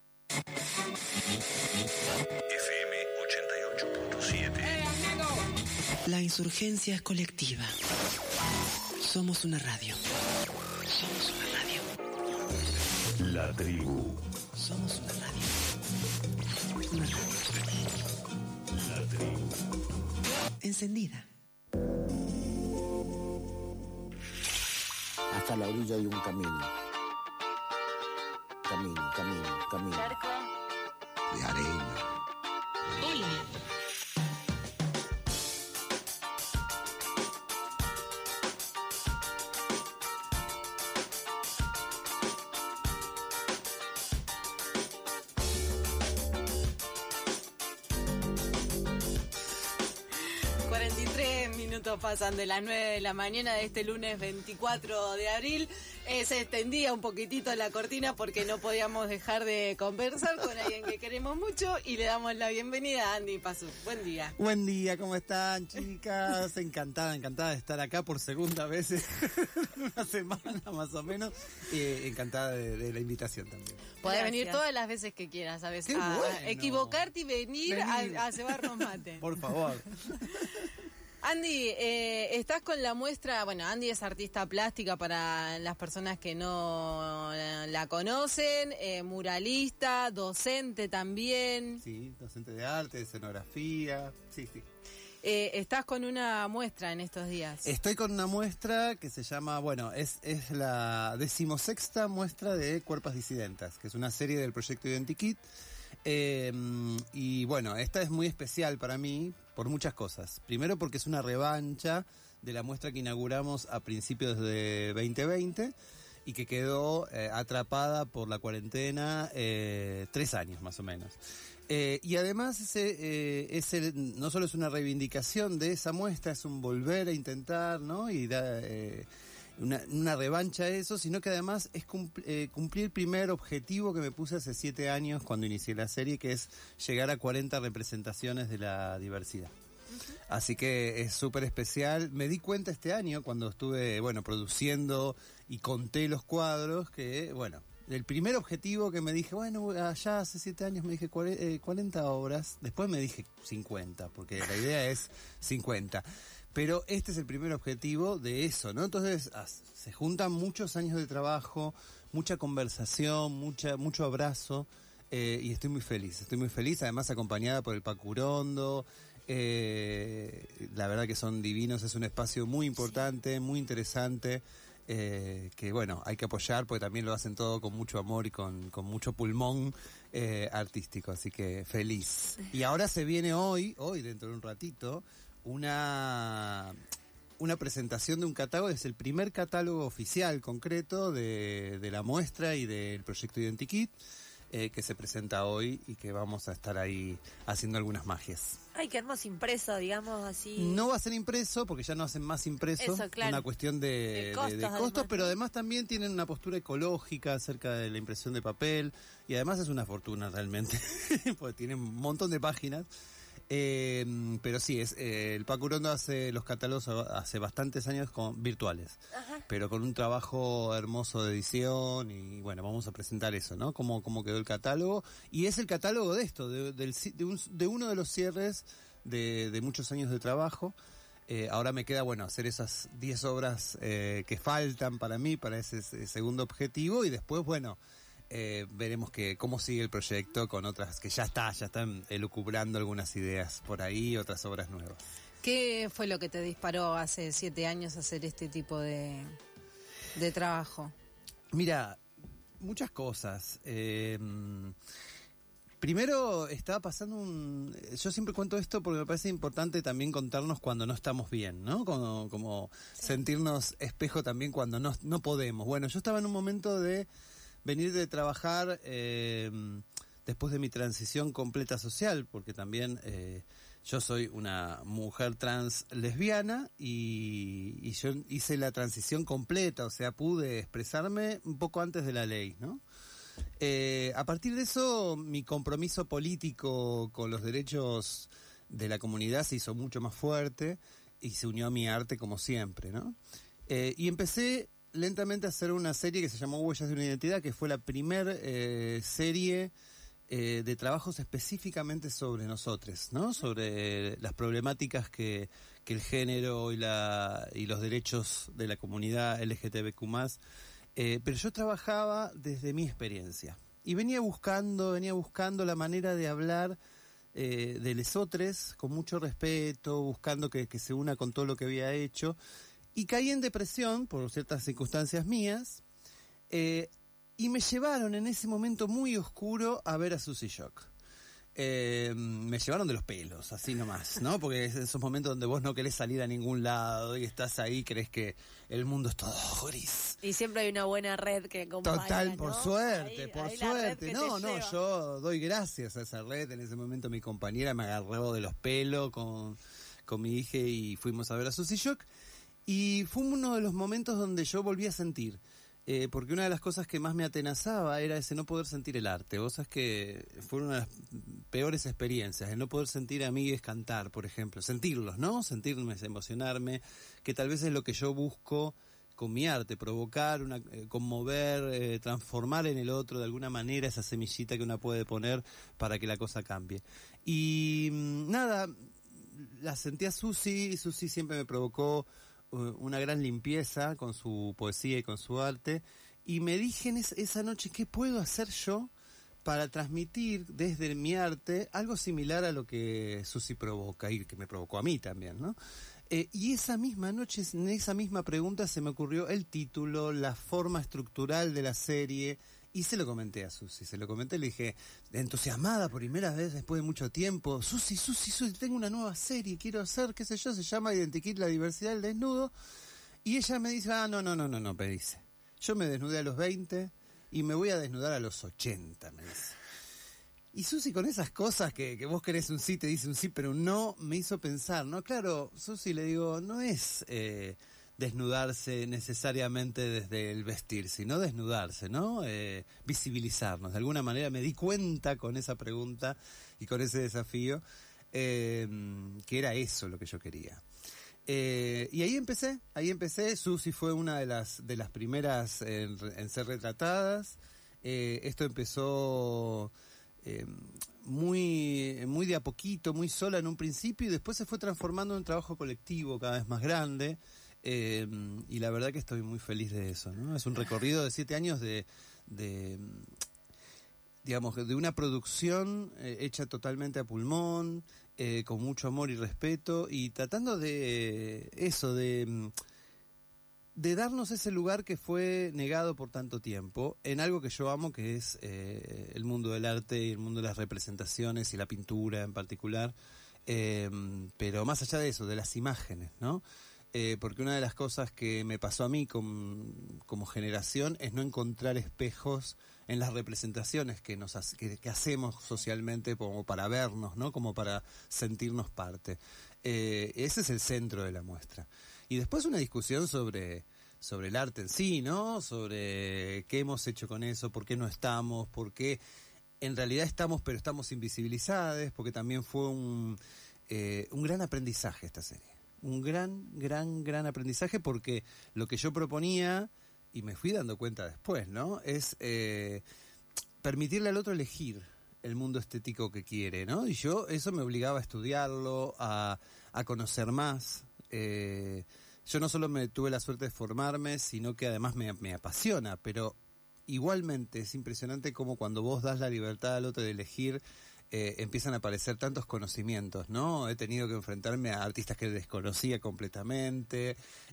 FM 88.7. La insurgencia es colectiva. Somos una radio. Somos una radio. La Tribu. Somos una radio. Una radio. La Tribu. Encendida. Hasta la orilla hay un camino. Camino, camino, camino. Cerco. De arena. Hola. 43 minutos pasan de las 9 de la mañana de este lunes 24 de abril. Se extendía un poquitito la cortina porque no podíamos dejar de conversar con alguien que queremos mucho y le damos la bienvenida a Andy Pazú. Buen día. Buen día, ¿cómo están, chicas? Encantada de estar acá por segunda vez en una semana más o menos. Encantada de la invitación también. Podés venir todas las veces que quieras, ¿sabes? Qué bueno. Equivocarte y venir. A cebarnos mate. Por favor. Andy, estás con la muestra, bueno, Andy es artista plástica para las personas que no la conocen, muralista, docente también. Sí, docente de arte, de escenografía, sí. Estás con una muestra en estos días. Estoy con una muestra que se llama, bueno, es la 16ª muestra de Cuerpos Disidentas, que es una serie del proyecto Identikit. Y bueno, esta es muy especial para mí por muchas cosas. Primero porque es una revancha de la muestra que inauguramos a principios de 2020 y que quedó atrapada por la cuarentena 3 años más o menos. Y además no solo es una reivindicación de esa muestra, es un volver a intentar, ¿no? Y una revancha a eso, sino que además es cumplir el primer objetivo que me puse hace 7 años cuando inicié la serie, que es llegar a 40 representaciones de la diversidad. Así que es súper especial. Me di cuenta este año cuando estuve, produciendo y conté los cuadros que, el primer objetivo que me dije, allá hace 7 años me dije 40 obras, después me dije 50, porque la idea es 50. Pero este es el primer objetivo de eso, ¿no? Entonces se juntan muchos años de trabajo, mucha conversación, mucho abrazo, y estoy muy feliz, además acompañada por el Pacurondo. La verdad que son divinos, es un espacio muy importante, muy interesante, que hay que apoyar porque también lo hacen todo con mucho amor y con mucho pulmón artístico, así que feliz. Y ahora se viene hoy dentro de un ratito, una presentación de un catálogo, es el primer catálogo oficial concreto de la muestra y del proyecto Identikit, que se presenta hoy y que vamos a estar ahí haciendo algunas magias. Ay, qué hermoso impreso, digamos así. No va a ser impreso porque ya no hacen más impreso. Eso, claro. Una cuestión de costos, pero además también tienen una postura ecológica acerca de la impresión de papel y además es una fortuna realmente, porque tienen un montón de páginas. Pero sí, el Pacurondo hace los catálogos hace bastantes años virtuales. Ajá. Pero con un trabajo hermoso de edición y vamos a presentar eso, ¿no? Cómo quedó el catálogo. Y es el catálogo de esto, de uno de los cierres de muchos años de trabajo. Ahora me queda, hacer esas 10 obras que faltan para mí, para ese segundo objetivo y después, veremos cómo sigue el proyecto con otras que ya están elucubrando algunas ideas por ahí, otras obras nuevas. ¿Qué fue lo que te disparó hace 7 años a hacer este tipo de trabajo? Mira, muchas cosas. Primero estaba pasando yo siempre cuento esto porque me parece importante también contarnos cuando no estamos bien, ¿no? Como sentirnos espejo también cuando no podemos. Yo estaba en un momento de venir de trabajar después de mi transición completa social, porque también yo soy una mujer trans lesbiana y yo hice la transición completa, o sea, pude expresarme un poco antes de la ley, ¿no? A partir de eso, mi compromiso político con los derechos de la comunidad se hizo mucho más fuerte y se unió a mi arte como siempre, ¿no? Y empecé lentamente a hacer una serie que se llamó Huellas de una Identidad, que fue la primer serie de trabajos específicamente sobre nosotros, ¿no? Sobre las problemáticas que el género y los derechos de la comunidad LGTBQ+. Pero yo trabajaba desde mi experiencia y venía buscando la manera de hablar de lesotres con mucho respeto, buscando que se una con todo lo que había hecho. Y caí en depresión por ciertas circunstancias mías y me llevaron en ese momento muy oscuro a ver a Susy Shock. Me llevaron de los pelos, así nomás, ¿no? Porque es esos momentos donde vos no querés salir a ningún lado y estás ahí, crees que el mundo es todo gris. Y siempre hay una buena red que acompaña, total, ¿no? por suerte, ahí por suerte. No, yo doy gracias a esa red. En ese momento mi compañera me agarró de los pelos con mi hija y fuimos a ver a Susy Shock. Y fue uno de los momentos donde yo volví a sentir. Porque una de las cosas que más me atenazaba era ese no poder sentir el arte. Vos sabés que fue una de las peores experiencias, el no poder sentir a amigues cantar, por ejemplo. Sentirlos, ¿no? Sentirme, emocionarme, que tal vez es lo que yo busco con mi arte, provocar, conmover, transformar en el otro de alguna manera esa semillita que uno puede poner para que la cosa cambie. Y nada, la sentí a Susy siempre me provocó una gran limpieza con su poesía y con su arte, y me dije esa noche, ¿qué puedo hacer yo para transmitir desde mi arte algo similar a lo que Susy provoca y que me provocó a mí también, ¿no? Y esa misma noche, en esa misma pregunta, se me ocurrió el título, la forma estructural de la serie, y se lo comenté a Susy, le dije, entusiasmada por primera vez después de mucho tiempo, Susy, tengo una nueva serie, quiero hacer, qué sé yo, se llama Identikit, la diversidad del desnudo, y ella me dice, no, me dice, yo me desnudé a los 20 y me voy a desnudar a los 80, me dice. Y Susy con esas cosas que vos querés un sí, te dice un sí, pero un no, me hizo pensar, ¿no? Claro, Susy, le digo, no es desnudarse necesariamente desde el vestir, sino desnudarse, ¿no? Visibilizarnos. De alguna manera me di cuenta con esa pregunta y con ese desafío que era eso lo que yo quería. Y ahí empecé. Susy fue una de las primeras en ser retratadas. Esto empezó muy de a poquito, muy sola en un principio, y después se fue transformando en un trabajo colectivo cada vez más grande. Y la verdad que estoy muy feliz de eso, ¿no? Es un recorrido de 7 años de una producción hecha totalmente a pulmón, con mucho amor y respeto, y tratando de eso, de darnos ese lugar que fue negado por tanto tiempo en algo que yo amo, que es el mundo del arte y el mundo de las representaciones y la pintura en particular, pero más allá de eso, de las imágenes, ¿no? Porque una de las cosas que me pasó a mí como generación es no encontrar espejos en las representaciones que hacemos socialmente como para vernos, ¿no? Como para sentirnos parte. Ese es el centro de la muestra. Y después una discusión sobre el arte en sí, ¿no? Sobre qué hemos hecho con eso, por qué no estamos, por qué en realidad estamos, pero estamos invisibilizados, porque también fue un gran aprendizaje esta serie. Un gran aprendizaje, porque lo que yo proponía, y me fui dando cuenta después, ¿no? Es permitirle al otro elegir el mundo estético que quiere, ¿no? Y eso me obligaba a estudiarlo, a conocer más. Yo no solo tuve la suerte de formarme, sino que además me apasiona, pero igualmente es impresionante cómo cuando vos das la libertad al otro de elegir, empiezan a aparecer tantos conocimientos, ¿no? He tenido que enfrentarme a artistas que desconocía completamente,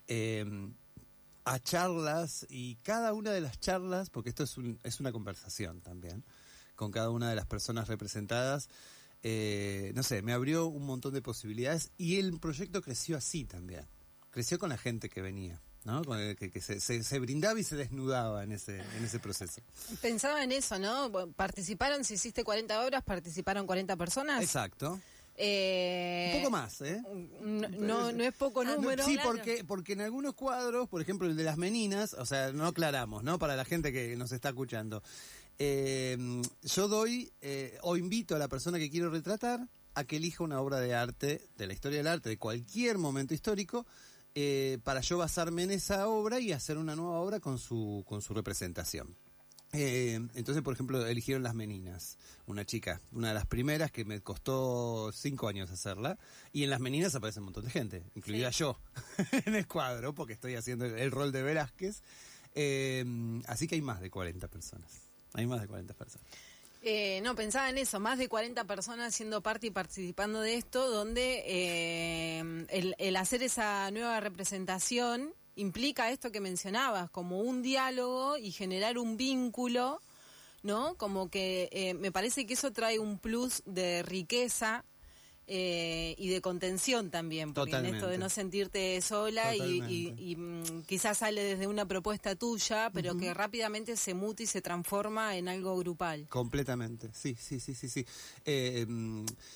a charlas, y cada una de las charlas, porque esto es una conversación también, con cada una de las personas representadas, no sé, me abrió un montón de posibilidades, y el proyecto creció así también, creció con la gente que venía, ¿no? Con el que se brindaba y se desnudaba en ese proceso. Pensaba en eso, ¿no? Participaron, si hiciste 40 obras, participaron 40 personas. Exacto. Un poco más, ¿eh? No es poco número. Sí, claro. porque en algunos cuadros, por ejemplo el de las meninas, o sea, no aclaramos, ¿no? Para la gente que nos está escuchando. Yo doy, o invito a la persona que quiero retratar a que elija una obra de arte, de la historia del arte, de cualquier momento histórico, para yo basarme en esa obra y hacer una nueva obra con su representación. Entonces, por ejemplo, eligieron Las Meninas, una chica, una de las primeras, que me costó 5 años hacerla, y en Las Meninas aparece un montón de gente, incluida yo, en el cuadro, porque estoy haciendo el rol de Velázquez. Así que hay más de 40 personas. No, pensaba en eso, más de 40 personas siendo parte y participando de esto, donde el hacer esa nueva representación implica esto que mencionabas, como un diálogo y generar un vínculo, ¿no? Como que me parece que eso trae un plus de riqueza y de contención también, porque Totalmente. en esto de no sentirte sola y quizás sale desde una propuesta tuya, pero que rápidamente se muta y se transforma en algo grupal. Completamente, sí.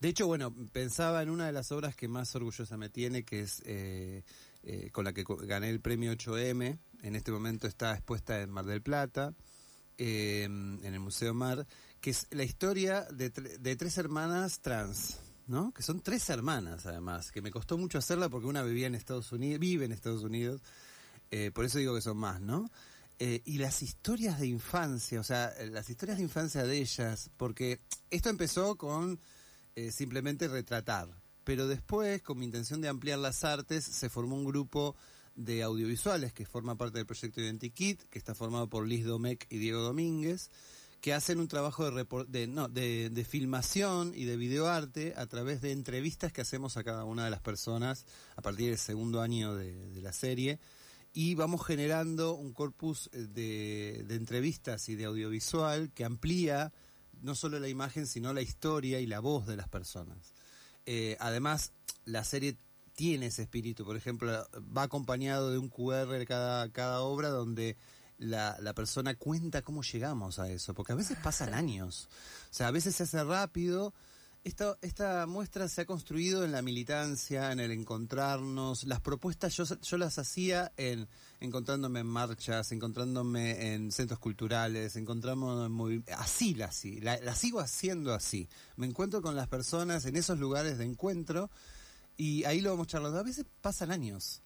De hecho, bueno, pensaba en una de las obras que más orgullosa me tiene, que es con la que gané el premio 8M. En este momento está expuesta en Mar del Plata, en el Museo Mar, que es la historia de 3 hermanas trans, ¿no? Que son 3 hermanas, además, que me costó mucho hacerla porque una vive en Estados Unidos, por eso digo que son más, ¿no? Y las historias de infancia, o sea, las historias de infancia de ellas, porque esto empezó con simplemente retratar, pero después, con mi intención de ampliar las artes, se formó un grupo de audiovisuales que forma parte del proyecto Identikit, que está formado por Liz Domecq y Diego Domínguez, que hacen un trabajo de filmación y de videoarte a través de entrevistas que hacemos a cada una de las personas a partir del segundo año de la serie, y vamos generando un corpus de entrevistas y de audiovisual que amplía no solo la imagen, sino la historia y la voz de las personas. Además, la serie tiene ese espíritu. Por ejemplo, va acompañado de un QR cada obra donde la persona cuenta cómo llegamos a eso, porque a veces pasan años. O sea, a veces se hace rápido. Esta muestra se ha construido en la militancia, en el encontrarnos. Las propuestas yo las hacía encontrándome en marchas, encontrándome en centros culturales, encontrándome en movimientos. Así la sigo haciendo así. Me encuentro con las personas en esos lugares de encuentro y ahí lo vamos charlando. A veces pasan años,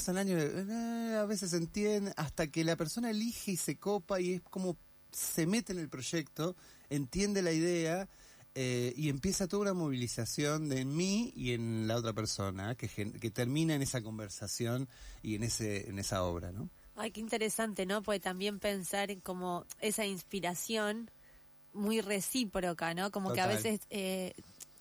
a veces se entiende, hasta que la persona elige y se copa y es como se mete en el proyecto, entiende la idea. Y empieza toda una movilización en mí y en la otra persona que termina en esa conversación y en esa obra, ¿no? Ay, qué interesante, ¿no? Porque también pensar en como esa inspiración muy recíproca, ¿no? Como Total. que a veces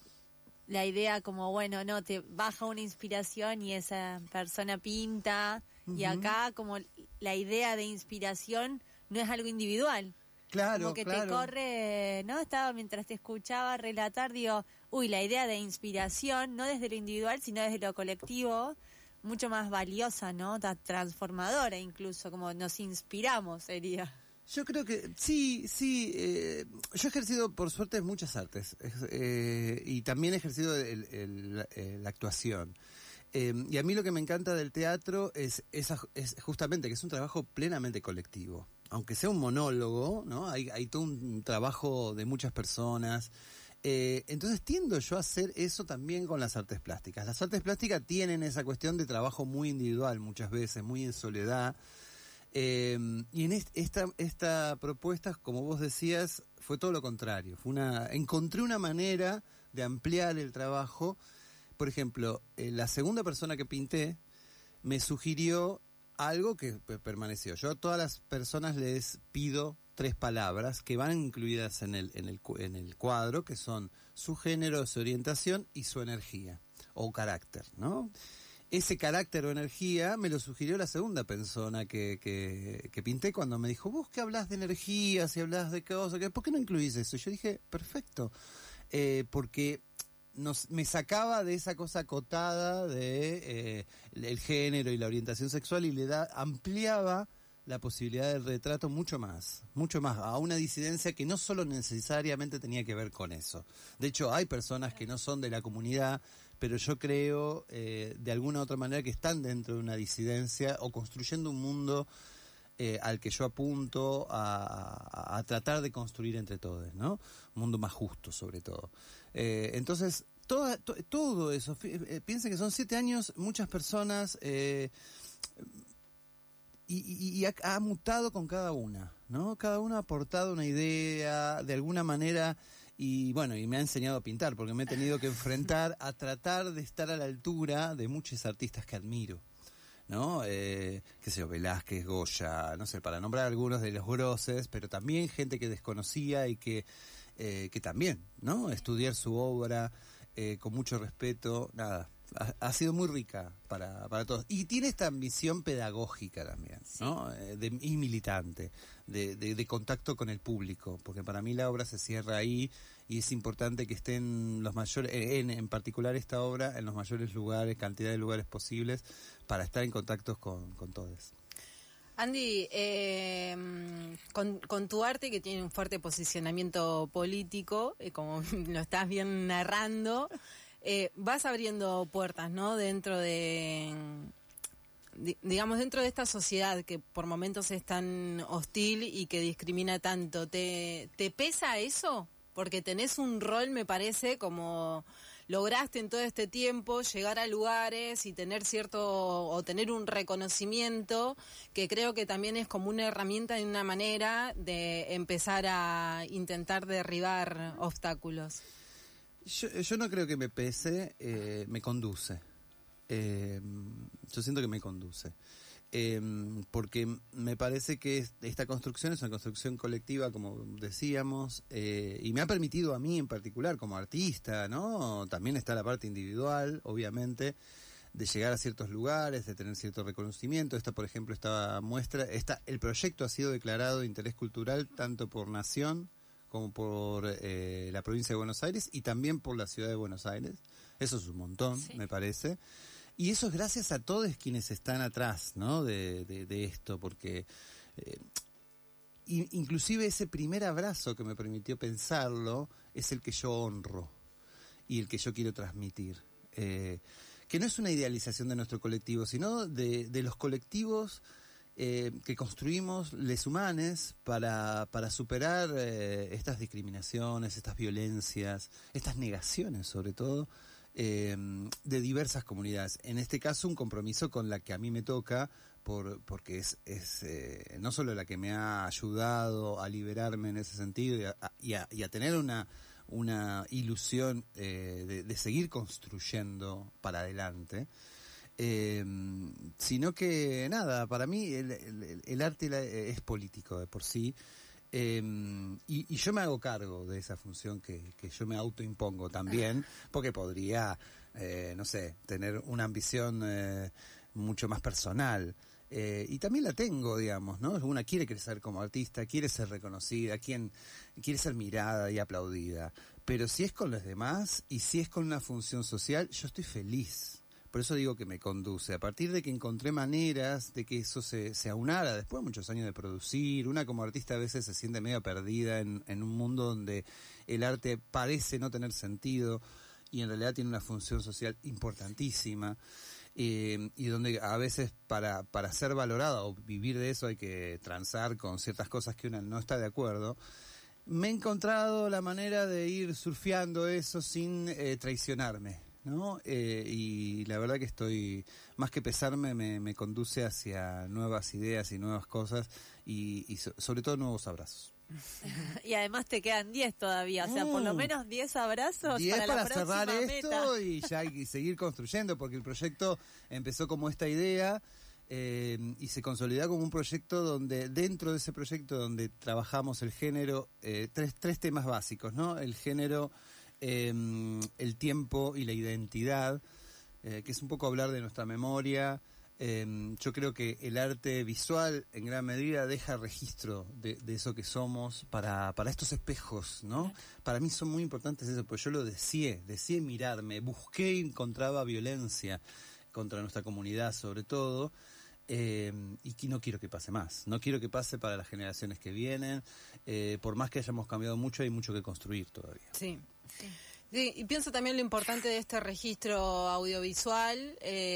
la idea como, bueno, no, te baja una inspiración y esa persona pinta, y acá como la idea de inspiración no es algo individual. Claro, como que te corre, ¿no? Estaba mientras te escuchaba relatar, digo, la idea de inspiración, no desde lo individual, sino desde lo colectivo, mucho más valiosa, ¿no? Transformadora incluso, como nos inspiramos sería. Yo creo que sí. Yo he ejercido, por suerte, muchas artes y también he ejercido la actuación. Y a mí lo que me encanta del teatro es justamente que es un trabajo plenamente colectivo. Aunque sea un monólogo, ¿no? Hay todo un trabajo de muchas personas. Entonces tiendo yo a hacer eso también con las artes plásticas. Las artes plásticas tienen esa cuestión de trabajo muy individual muchas veces, muy en soledad. Y en esta propuesta, como vos decías, fue todo lo contrario. Encontré una manera de ampliar el trabajo. Por ejemplo, la segunda persona que pinté me sugirió algo que permaneció. Yo a todas las personas les pido 3 palabras que van incluidas en el cuadro, que son su género, su orientación y su energía o carácter, ¿no? Ese carácter o energía me lo sugirió la segunda persona que pinté cuando me dijo, vos que hablas de energías y hablas de cosas, ¿por qué no incluís eso? Y yo dije, perfecto, porque me sacaba de esa cosa acotada de el género y la orientación sexual y ampliaba la posibilidad del retrato mucho más, a una disidencia que no solo necesariamente tenía que ver con eso. De hecho, hay personas que no son de la comunidad, pero yo creo de alguna u otra manera que están dentro de una disidencia o construyendo un mundo al que yo apunto a tratar de construir entre todos, ¿no? Un mundo más justo, sobre todo. Entonces, todo eso, piensen que son 7 años, muchas personas, y ha mutado con cada una, ¿no? Cada una ha aportado una idea, de alguna manera, y bueno, y me ha enseñado a pintar, porque me he tenido que enfrentar a tratar de estar a la altura de muchos artistas que admiro, ¿no? Qué sé yo, Velázquez, Goya, no sé, para nombrar algunos de los groses, pero también gente que desconocía y que también, ¿no? Estudiar su obra con mucho respeto, nada, ha sido muy rica para todos. Y tiene esta ambición pedagógica también, ¿no? Y militante, de contacto con el público, porque para mí la obra se cierra ahí y es importante que estén los mayores, en particular esta obra, en los mayores lugares, cantidad de lugares posibles, para estar en contacto con todos. Andy, con tu arte que tiene un fuerte posicionamiento político, como lo estás bien narrando, vas abriendo puertas, ¿no? Dentro de esta sociedad que por momentos es tan hostil y que discrimina tanto. ¿Te pesa eso? Porque tenés un rol, me parece, como lograste en todo este tiempo llegar a lugares y tener tener un reconocimiento que creo que también es como una herramienta y una manera de empezar a intentar derribar obstáculos. Yo no creo que me pese, me conduce. Yo siento que me conduce. Porque me parece que esta construcción es una construcción colectiva, como decíamos, y me ha permitido a mí en particular, como artista, ¿no? También está la parte individual, obviamente, de llegar a ciertos lugares, de tener cierto reconocimiento. Esta, por ejemplo, el proyecto ha sido declarado de interés cultural tanto por Nación como por la provincia de Buenos Aires y también por la ciudad de Buenos Aires. Eso es un montón, sí, me parece. Y eso es gracias a todos quienes están atrás, ¿no? de esto, porque inclusive ese primer abrazo que me permitió pensarlo es el que yo honro y el que yo quiero transmitir. Que no es una idealización de nuestro colectivo, sino de los colectivos que construimos les humanes para superar estas discriminaciones, estas violencias, estas negaciones sobre todo, de diversas comunidades. En este caso un compromiso con la que a mí me toca, porque es no solo la que me ha ayudado a liberarme en ese sentido y a tener una ilusión de seguir construyendo para adelante, sino que nada, para mí el arte es político de por sí. Y yo me hago cargo de esa función que yo me autoimpongo también, porque podría, no sé, tener una ambición mucho más personal. Y también la tengo, digamos, ¿no? Una quiere crecer como artista, quiere ser reconocida, quiere ser mirada y aplaudida. Pero si es con los demás y si es con una función social, yo estoy feliz. Por eso digo que me conduce. A partir de que encontré maneras de que eso se aunara, después de muchos años de producir, una como artista a veces se siente medio perdida en un mundo donde el arte parece no tener sentido y en realidad tiene una función social importantísima, y donde a veces para ser valorada o vivir de eso hay que transar con ciertas cosas que uno no está de acuerdo. Me he encontrado la manera de ir surfeando eso sin traicionarme, ¿no? Y la verdad que estoy, más que pesarme, me conduce hacia nuevas ideas y nuevas cosas y sobre todo nuevos abrazos. Y además te quedan 10 todavía, o sea, por lo menos 10 abrazos 10 para la cerrar próxima esto meta. Y ya hay que seguir construyendo, porque el proyecto empezó como esta idea y se consolidó como un proyecto donde, dentro de ese proyecto donde trabajamos el género, tres temas básicos, ¿no? El género, el tiempo y la identidad, que es un poco hablar de nuestra memoria. Yo creo que el arte visual en gran medida deja registro de eso que somos para estos espejos, ¿no? Para mí son muy importantes eso, porque yo lo deseé mirarme, busqué y encontraba violencia contra nuestra comunidad sobre todo, y que no quiero que pase más, no quiero que pase para las generaciones que vienen, por más que hayamos cambiado mucho, hay mucho que construir todavía. Sí. Sí, y pienso también lo importante de este registro audiovisual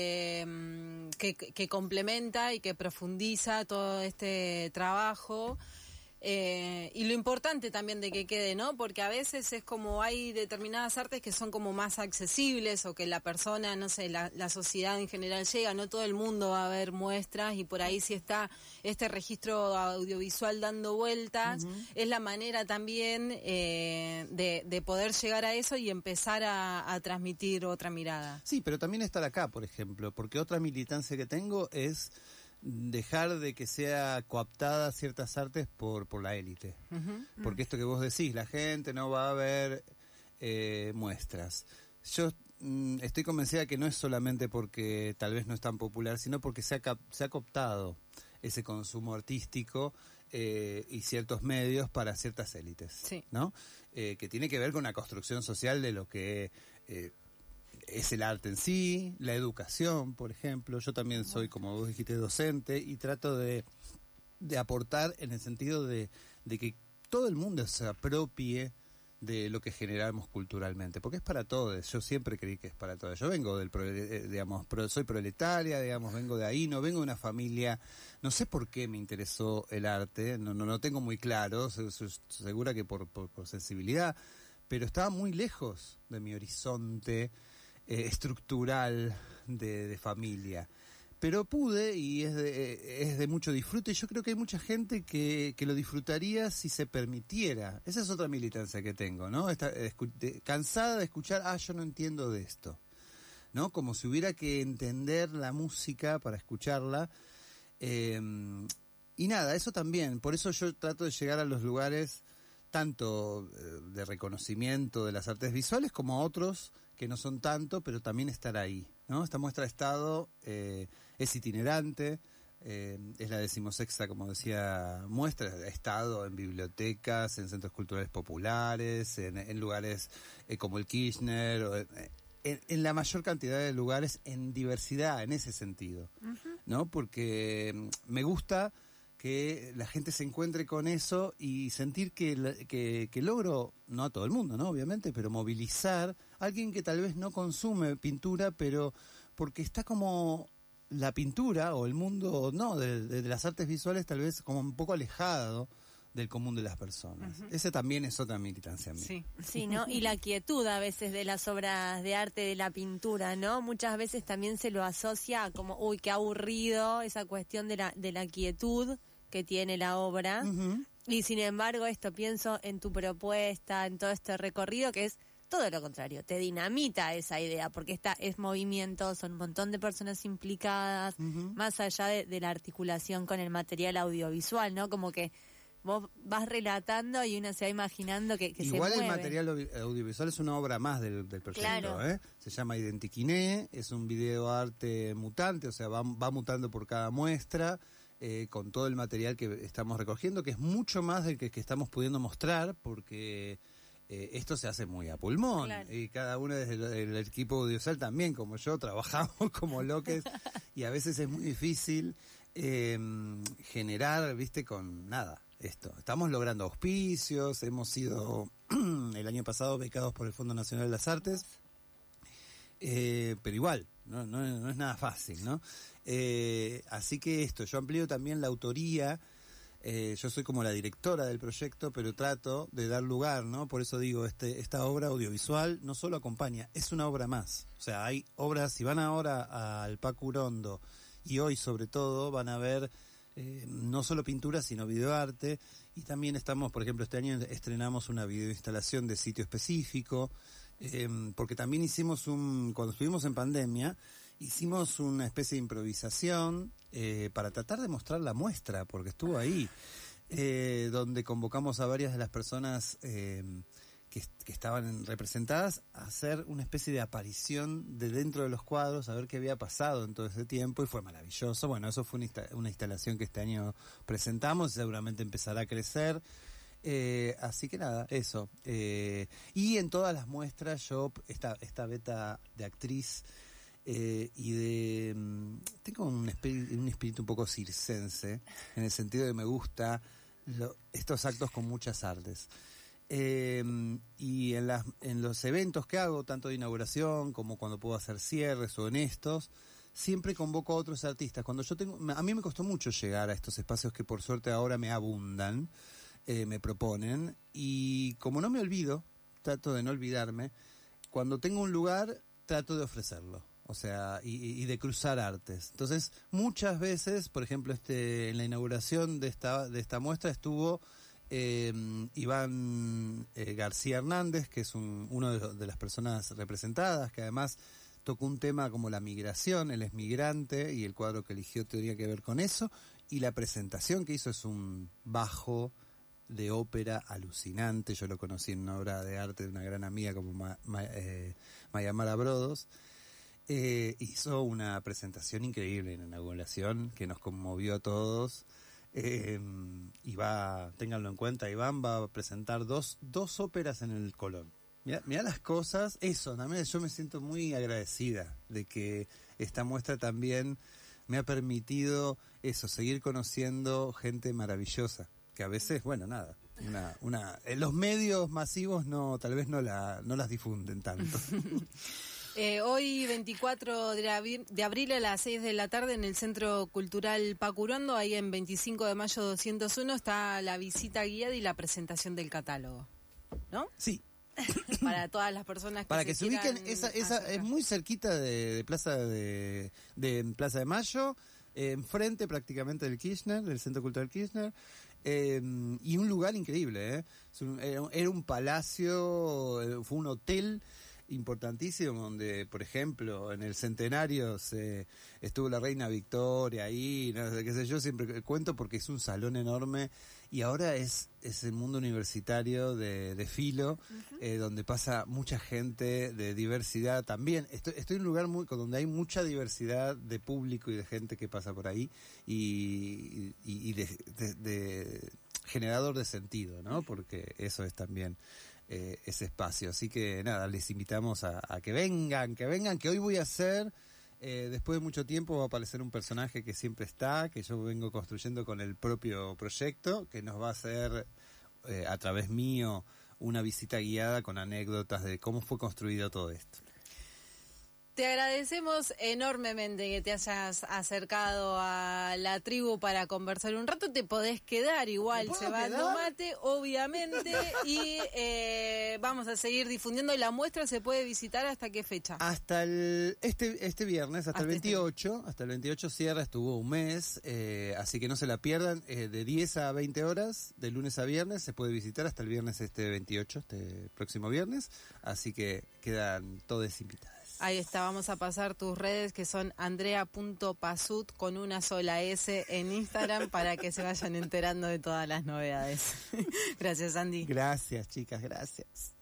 que complementa y que profundiza todo este trabajo, y lo importante también de que quede, ¿no? Porque a veces es como hay determinadas artes que son como más accesibles o que la persona, no sé, la sociedad en general llega, no todo el mundo va a ver muestras y por ahí si está este registro audiovisual dando vueltas, es la manera también de poder llegar a eso y empezar a transmitir otra mirada. Sí, pero también estar acá, por ejemplo, porque otra militancia que tengo es dejar de que sea cooptada ciertas artes por la élite. Porque esto que vos decís, la gente no va a ver muestras. Yo estoy convencida que no es solamente porque tal vez no es tan popular, sino porque se ha cooptado ese consumo artístico y ciertos medios para ciertas élites, sí, ¿no? Que tiene que ver con la construcción social de lo que es el arte en sí, la educación, por ejemplo. Yo también soy, como vos dijiste, docente y trato de aportar en el sentido de que todo el mundo se apropie de lo que generamos culturalmente, porque es para todos. Yo siempre creí que es para todos. Yo vengo soy proletaria, vengo de ahí, no vengo de una familia, no sé por qué me interesó el arte, no tengo muy claro, segura que por sensibilidad, pero estaba muy lejos de mi horizonte estructural de familia. Pero pude, y es de mucho disfrute, y yo creo que hay mucha gente que lo disfrutaría si se permitiera. Esa es otra militancia que tengo, ¿no? Cansada de escuchar, yo no entiendo de esto, ¿no? Como si hubiera que entender la música para escucharla. Y nada, eso también, por eso yo trato de llegar a los lugares tanto de reconocimiento de las artes visuales como a otros que no son tanto, pero también estar ahí, ¿no? Esta muestra de estado es itinerante, es la 16ª, como decía, muestra. Ha estado en bibliotecas, en centros culturales populares, en lugares como el Kirchner, en la mayor cantidad de lugares, en diversidad, en ese sentido, ¿no? Porque me gusta que la gente se encuentre con eso y sentir que logro, no a todo el mundo, ¿no? Obviamente, pero movilizar a alguien que tal vez no consume pintura, pero porque está como la pintura o el mundo, no, de las artes visuales tal vez como un poco alejado del común de las personas. Ese también es otra militancia mía. Sí, ¿no? Y la quietud a veces de las obras de arte, de la pintura, ¿no? Muchas veces también se lo asocia a como, uy, qué aburrido, esa cuestión de la quietud que tiene la obra. Y sin embargo, pienso en tu propuesta, en todo este recorrido, que es todo lo contrario, te dinamita esa idea, porque es movimiento, son un montón de personas implicadas, más allá de la articulación con el material audiovisual, ¿no? Como que vos vas relatando y uno se va imaginando que se mueve. Igual el material audiovisual es una obra más del proyecto, claro. Se llama Identiquiné, es un video arte mutante, o sea, va mutando por cada muestra, con todo el material que estamos recogiendo, que es mucho más del que estamos pudiendo mostrar, porque esto se hace muy a pulmón, claro. Y cada uno desde el equipo audiovisual también, como yo, trabajamos como loques, y a veces es muy difícil generar, con nada. Estamos logrando auspicios, hemos sido el año pasado becados por el Fondo Nacional de las Artes, pero igual, no es nada fácil, ¿no? Así que yo amplío también la autoría, yo soy como la directora del proyecto, pero trato de dar lugar, ¿no? Por eso digo, esta obra audiovisual no solo acompaña, es una obra más. O sea, hay obras, si van ahora al Paco Urondo, y hoy sobre todo van a ver no solo pintura, sino videoarte, y también estamos, por ejemplo, este año estrenamos una videoinstalación de sitio específico, porque también cuando estuvimos en pandemia, hicimos una especie de improvisación para tratar de mostrar la muestra, porque estuvo ahí, donde convocamos a varias de las personas que estaban representadas a hacer una especie de aparición de dentro de los cuadros, a ver qué había pasado en todo ese tiempo, y fue maravilloso. Bueno, eso fue una instalación que este año presentamos y seguramente empezará a crecer. Así que nada, eso. Y en todas las muestras esta beta de actriz y tengo un espíritu un poco circense, en el sentido de que me gusta estos actos con muchas artes. Y en los eventos que hago, tanto de inauguración como cuando puedo hacer cierres o en estos, siempre convoco a otros artistas. A mí me costó mucho llegar a estos espacios que por suerte ahora me abundan, me proponen, y como no me olvido, trato de no olvidarme, cuando tengo un lugar trato de ofrecerlo, o sea, y de cruzar artes. Entonces, muchas veces, por ejemplo, en la inauguración de esta muestra estuvo Iván García Hernández, que es uno de las personas representadas, que además tocó un tema como la migración, él es migrante, y el cuadro que eligió tenía que ver con eso, y la presentación que hizo es un bajo de ópera alucinante. Yo lo conocí en una obra de arte de una gran amiga como Mayamara Brodos. Hizo una presentación increíble en la inauguración que nos conmovió a todos. Y ténganlo en cuenta, Iván va a presentar dos óperas en el Colón. Mirá las cosas, eso, también yo me siento muy agradecida de que esta muestra también me ha permitido eso, seguir conociendo gente maravillosa, que a veces, bueno, nada, los medios masivos tal vez no las difunden tanto. Hoy 24 de abril a las 6 de la tarde en el Centro Cultural Pacurondo, ahí en 25 de mayo 201, está la visita guiada y la presentación del catálogo, ¿no? Sí. Para todas las personas que para que se ubiquen, esa es muy cerquita de Plaza de Plaza de Mayo, enfrente prácticamente del Kirchner, del Centro Cultural Kirchner. Y un lugar increíble, ¿eh? Era un palacio, fue un hotel importantísimo donde, por ejemplo, en el centenario estuvo la reina Victoria ahí, no sé qué sé yo, siempre cuento porque es un salón enorme y ahora es el mundo universitario de Filo, donde pasa mucha gente de diversidad también. Estoy en un lugar donde hay mucha diversidad de público y de gente que pasa por ahí y de generador de sentido, ¿no? Porque eso es también ese espacio. Así que nada, les invitamos a que vengan, que hoy voy a hacer, después de mucho tiempo va a aparecer un personaje que siempre está, que yo vengo construyendo con el propio proyecto, que nos va a hacer a través mío una visita guiada con anécdotas de cómo fue construido todo esto. Te agradecemos enormemente que te hayas acercado a la tribu para conversar un rato. Te podés quedar igual, cebando mate, obviamente, y vamos a seguir difundiendo. La muestra se puede visitar ¿hasta qué fecha? Hasta este viernes, hasta el 28. Hasta el 28 cierra, estuvo un mes, así que no se la pierdan. De 10 a 20 horas, de lunes a viernes, se puede visitar hasta el viernes 28, este próximo viernes. Así que quedan todas invitadas. Ahí está, vamos a pasar tus redes que son andrea.pasut con una sola S en Instagram para que se vayan enterando de todas las novedades. Gracias, Andy. Gracias, chicas, gracias.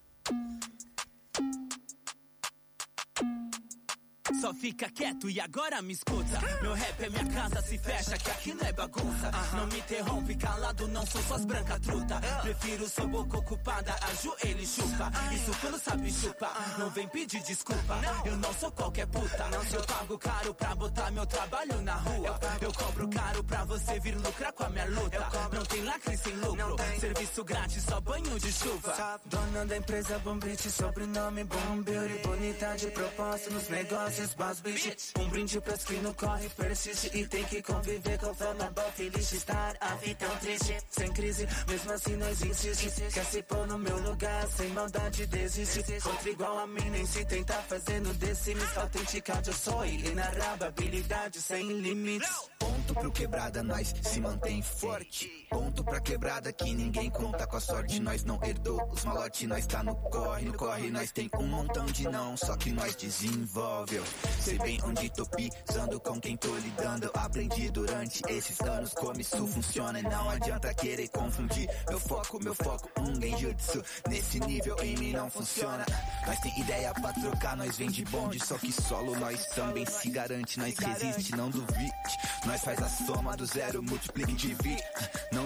Só fica quieto e agora me escuta. Meu rap é minha casa, se fecha que aqui não é bagunça. Não me interrompe, calado, não sou suas branca truta. Prefiro sua boca ocupada, ajoelha e chupa. Isso quando sabe chupar, não vem pedir desculpa. Eu não sou qualquer puta, eu pago caro pra botar meu trabalho na rua. Eu cobro caro pra você vir lucrar com a minha luta. Não tem lacre sem lucro, serviço grátis, só banho de chuva. Dona da empresa Bombrite, sobrenome Bom Beauty. Bonita de propósito nos negócios. Boss bitch, brinde pras que não corre, persiste e tem que conviver com fama boa, feliz estar a vida tão triste, sem crise, mesmo assim nós insiste, quer se pôr no meu lugar, sem maldade desiste, contra igual a mim, nem se tentar fazendo desse mis autêntica eu sou inarrababilidade sem limites. Ponto pro quebrada, nós se mantém forte. Ponto pra quebrada que ninguém conta com a sorte. Nós não herdou os malotes, nós tá no corre, nós tem um montão de não, só que nós desenvolve. Sei bem onde tô pisando, com quem tô lidando. Aprendi durante esses anos como isso funciona e não adianta querer confundir. Meu foco, genjutsu. Nesse nível em mim não funciona. Nós tem ideia pra trocar, nós vem de bonde. Só que solo nós também se garante. Nós resiste, não duvide. Nós faz a soma do zero, multiplique e divide. Não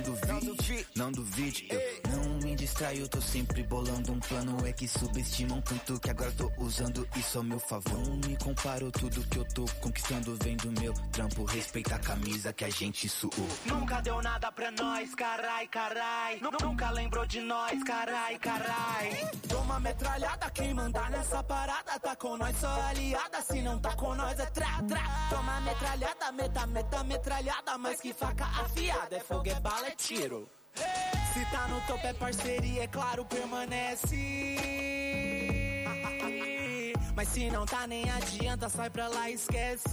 duvide. Eu não me distraio, tô sempre bolando um plano. É que subestimam tanto que agora tô usando isso ao meu favor. Não me comparo, tudo que eu tô conquistando vem do meu trampo. Respeita a camisa que a gente suou. Nunca deu nada pra nós, carai. Nunca lembrou de nós, carai. Toma metralhada, quem mandar nessa parada tá com nós, só aliada. Se não tá com nós é tra. Toma metralhada, meta metralhada. Mas que faca afiada, é fogo, é bala, é tiro. Se tá no topo é parceria, é claro, permanece. Mas se não tá nem adianta, sai pra lá e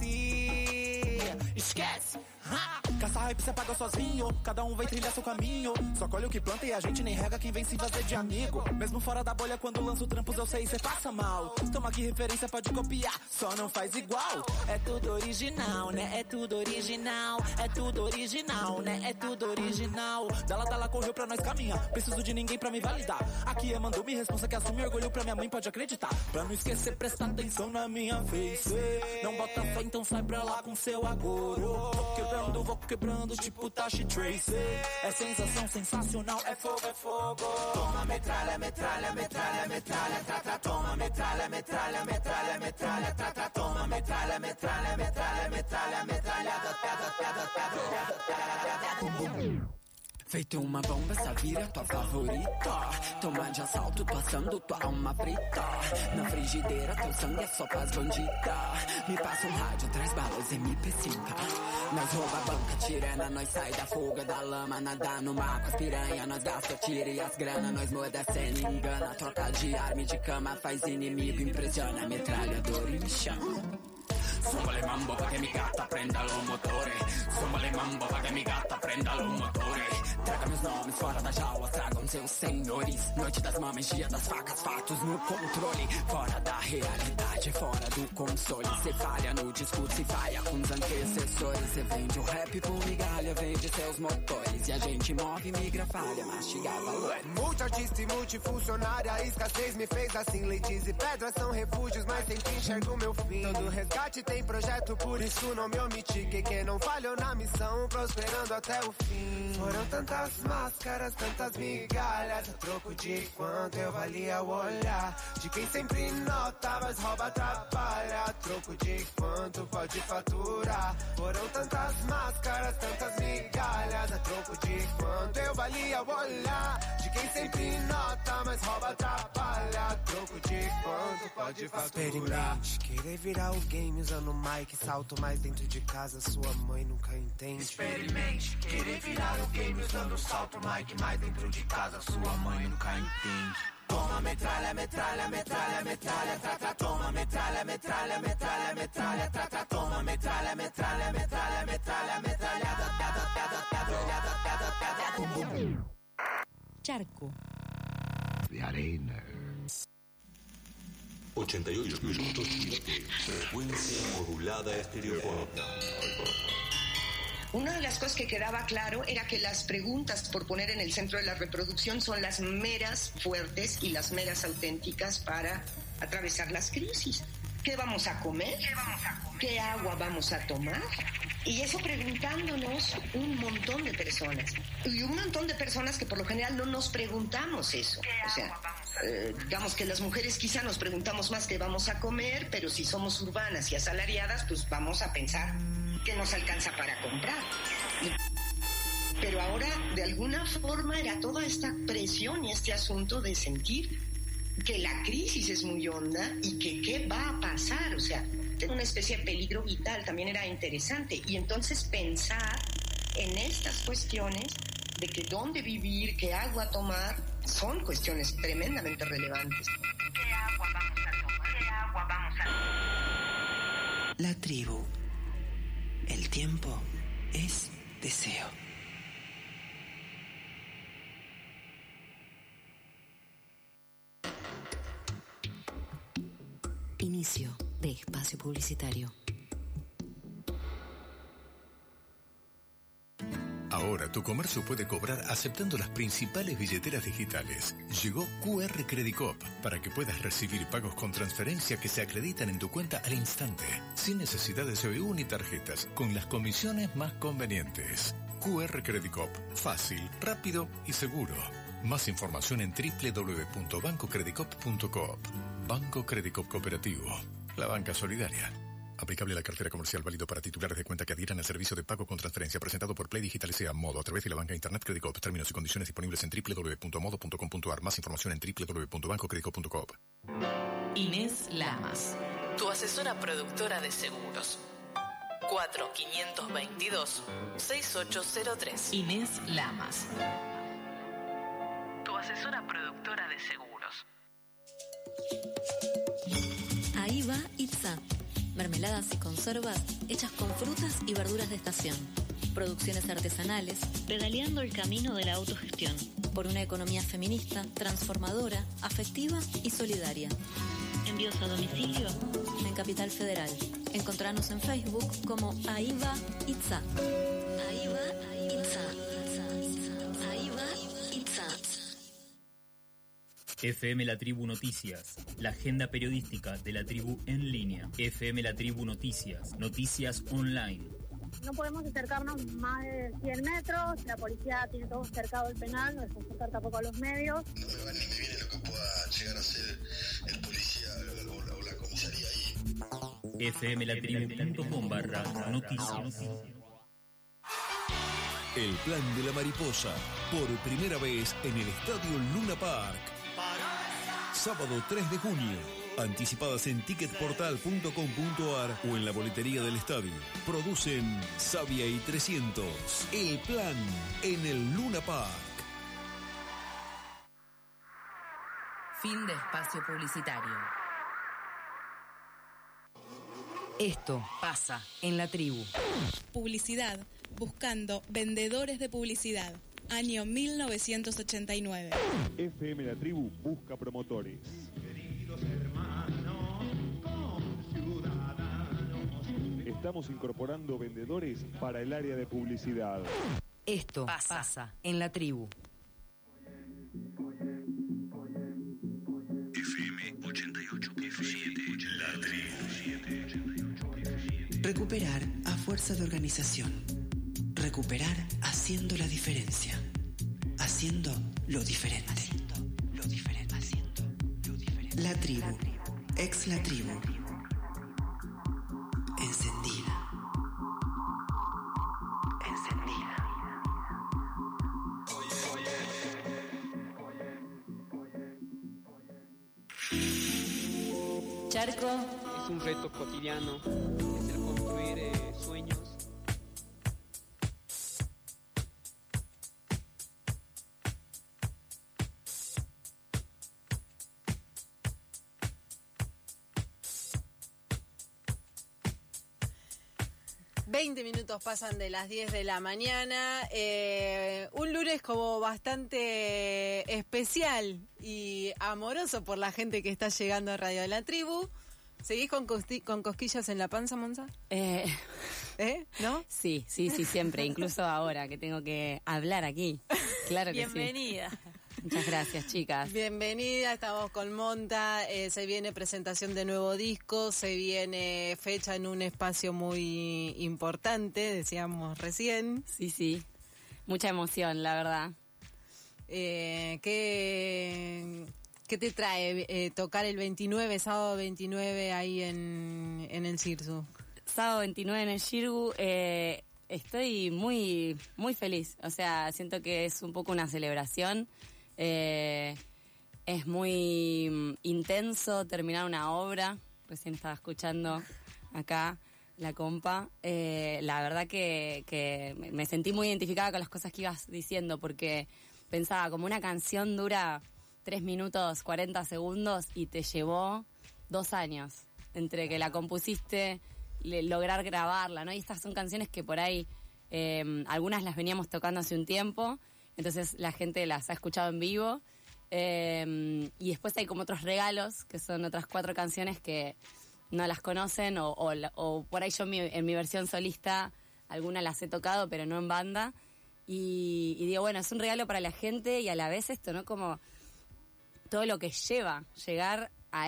esquece. Caça hype cê paga sozinho, cada um vai trilhar seu caminho. Só colhe o que planta e a gente nem rega quem vem se fazer de amigo. Mesmo fora da bolha, quando lanço trampos eu sei cê passa mal. Toma aqui referência, pode copiar, só não faz igual. É tudo original, né? É tudo original, né? É tudo original. Dala correu pra nós caminhar, preciso de ninguém pra me validar. Aqui é mandou me responsa que assume orgulho pra minha mãe, pode acreditar. Pra não esquecer, presta atenção na minha face. Não bota fé, então sai pra lá com seu agoro. Porque eu quebrando, vou quebrando tipo Tashi Trace. É sensação sensacional, é fogo, é fogo. Toma metralha, metralha, metralha, metralha, trata. Toma metralha, metralha, metralha, metralha, trata. Toma metralha, metralha, metralha, metralha, metralhada, pedra, pedra, pedra, pedra, pedra. Feito uma bomba, essa vira tua favorita. Toma de assalto, passando tua alma preta. Na frigideira, teu sangue é só pras bandidas. Me passa um rádio, traz balas MP5. Nós rouba a banca, tirana, nós sai da fuga da lama. Nada no mar com as piranha, nós gasta tiro e as grana. Nós muda a cena, engana, troca de arma e de cama. Faz inimigo, impressiona, metralhador e me chama. Súmale mambo pa' que mi gata prenda los motores. Súmale mambo pa' que mi gata prenda los motores. Traga meus nomes fora da jaula, tragam seus senhores. Noite das mamas, dia das facas, fatos no controle. Fora da realidade, fora do console. Cê falha no discurso e falha com os antecessores. Cê vende o rap por migalha, vende seus motores. E a gente move, migra, falha, mastiga valor. Multiartista e multifuncionária, a escassez me fez assim. Leites e pedras são refúgios, mas sempre enxergo meu fim. Todo resgate tem projeto, por isso não me omiti. Que não falhou na missão, prosperando até o fim. Foram tantas máscaras, tantas migalhas, a troco de quanto eu valia o olhar de quem sempre nota, mas rouba, atrapalha. A troco de quanto pode faturar. Foram tantas máscaras, tantas migalhas, a troco de quanto eu valia o olhar de quem sempre nota, mas rouba, atrapalha. A troco de quanto pode faturar. Experimente querer virar o game usando o mic, salto mais dentro de casa, sua mãe nunca entende. Experimente querer virar o game usando o salto mic, mais dentro de casa, sua mãe nunca entende. Toma metralha, metralha, metralha, metralha, trata. Toma metralha, metralha, metralha, metralha, trata. Toma metralha, metralha, metralha, metralha, metralhada, pedra, pedra, pedra, pedra, pedra, pedra. Charco. De arena. 88.7, frecuencia modulada estereofónica. Una de las cosas que quedaba claro era que las preguntas por poner en el centro de la reproducción son las meras fuertes y las meras auténticas para atravesar las crisis. ¿Qué vamos a comer? ¿Qué agua vamos a tomar? Y eso preguntándonos un montón de personas. Y un montón de personas que por lo general no nos preguntamos eso. O sea, digamos que las mujeres quizá nos preguntamos más qué vamos a comer, pero si somos urbanas y asalariadas, pues vamos a pensar que nos alcanza para comprar. Pero ahora, de alguna forma, era toda esta presión y este asunto de sentir que la crisis es muy honda y que qué va a pasar. O sea, una especie de peligro vital también era interesante. Y entonces pensar en estas cuestiones de que dónde vivir, qué agua tomar, son cuestiones tremendamente relevantes. ¿Qué agua vamos a tomar? ¿Qué agua vamos a tomar? La tribu. El tiempo es deseo. Inicio de espacio publicitario. Ahora tu comercio puede cobrar aceptando las principales billeteras digitales. Llegó QR Credit Coop para que puedas recibir pagos con transferencia que se acreditan en tu cuenta al instante, sin necesidad de CBU ni tarjetas, con las comisiones más convenientes. QR Credit Coop, fácil, rápido y seguro. Más información en www.bancocreditcoop.coop. Banco Credit Coop Cooperativo, la banca solidaria. Aplicable a la cartera comercial, válido para titulares de cuenta que adhieran al servicio de pago con transferencia presentado por Play Digital S.A. Modo a través de la banca Internet Credit Coop. Términos y condiciones disponibles en www.modo.com.ar. Más información en www.bancocreditcoop.coop. Inés Lamas, tu asesora productora de seguros. 4-522-6803. Inés Lamas, tu asesora productora de seguros. Ahí va Itza. Mermeladas y conservas hechas con frutas y verduras de estación. Producciones artesanales, pedaleando el camino de la autogestión. Por una economía feminista, transformadora, afectiva y solidaria. Envíos a domicilio en Capital Federal. Encontrarnos en Facebook como Ahí va Itza. Ahí va Itza. Ahí va Itza. FM La Tribu Noticias, la agenda periodística de la tribu en línea. FM La Tribu Noticias, noticias online. no podemos acercarnos más de 100 metros, la policía tiene todo cercado el penal, no dejamos acercar tampoco a los medios. No me va ni me viene lo que pueda llegar a ser el policía o la comisaría ahí. fmlatribu.com/noticias. El plan de la mariposa, por primera vez en el Estadio Luna Park. Sábado 3 de junio. Anticipadas en ticketportal.com.ar o en la boletería del estadio. Producen Sabia y 300. El plan en el Luna Park. Fin de espacio publicitario. Esto pasa en la tribu. Publicidad. Buscando vendedores de publicidad. Año 1989. FM La Tribu busca promotores. Estamos incorporando vendedores para el área de publicidad. Esto pasa en la tribu. FM 88.7, La Tribu. Recuperar a fuerza de organización. Recuperar haciendo la diferencia. Haciendo lo diferente. La tribu. Ex la tribu. Encendida. Charco. Es un reto cotidiano, es el construir sueños. Minutos pasan de las 10 de la mañana. Un lunes como bastante especial y amoroso por la gente que está llegando a Radio de la Tribu. ¿Seguís con cosquillas en la panza, Monza? ¿No? Sí, siempre. Incluso ahora que tengo que hablar aquí. Claro que sí. Bienvenida. Muchas gracias, chicas. Bienvenida, estamos con Monta, se viene presentación de nuevo disco, se viene fecha en un espacio muy importante, decíamos recién. Sí, mucha emoción, la verdad. ¿Qué te trae tocar el 29, sábado 29 ahí en el Cirsu? Sábado 29 en el Shirgu, estoy muy, muy feliz, o sea, siento que es un poco una celebración. Es muy intenso terminar una obra. Recién estaba escuchando acá la compa. La verdad que me sentí muy identificada con las cosas que ibas diciendo, porque pensaba, como una canción dura 3 minutos 40 segundos y te llevó 2 años entre que la compusiste, lograr grabarla, ¿no? Y estas son canciones que por ahí algunas las veníamos tocando hace un tiempo. Entonces la gente las ha escuchado en vivo y después hay como otros regalos, que son otras 4 canciones que no las conocen o por ahí yo en mi versión solista algunas las he tocado pero no en banda y digo, bueno, es un regalo para la gente y a la vez esto, ¿no? Como todo lo que lleva llegar a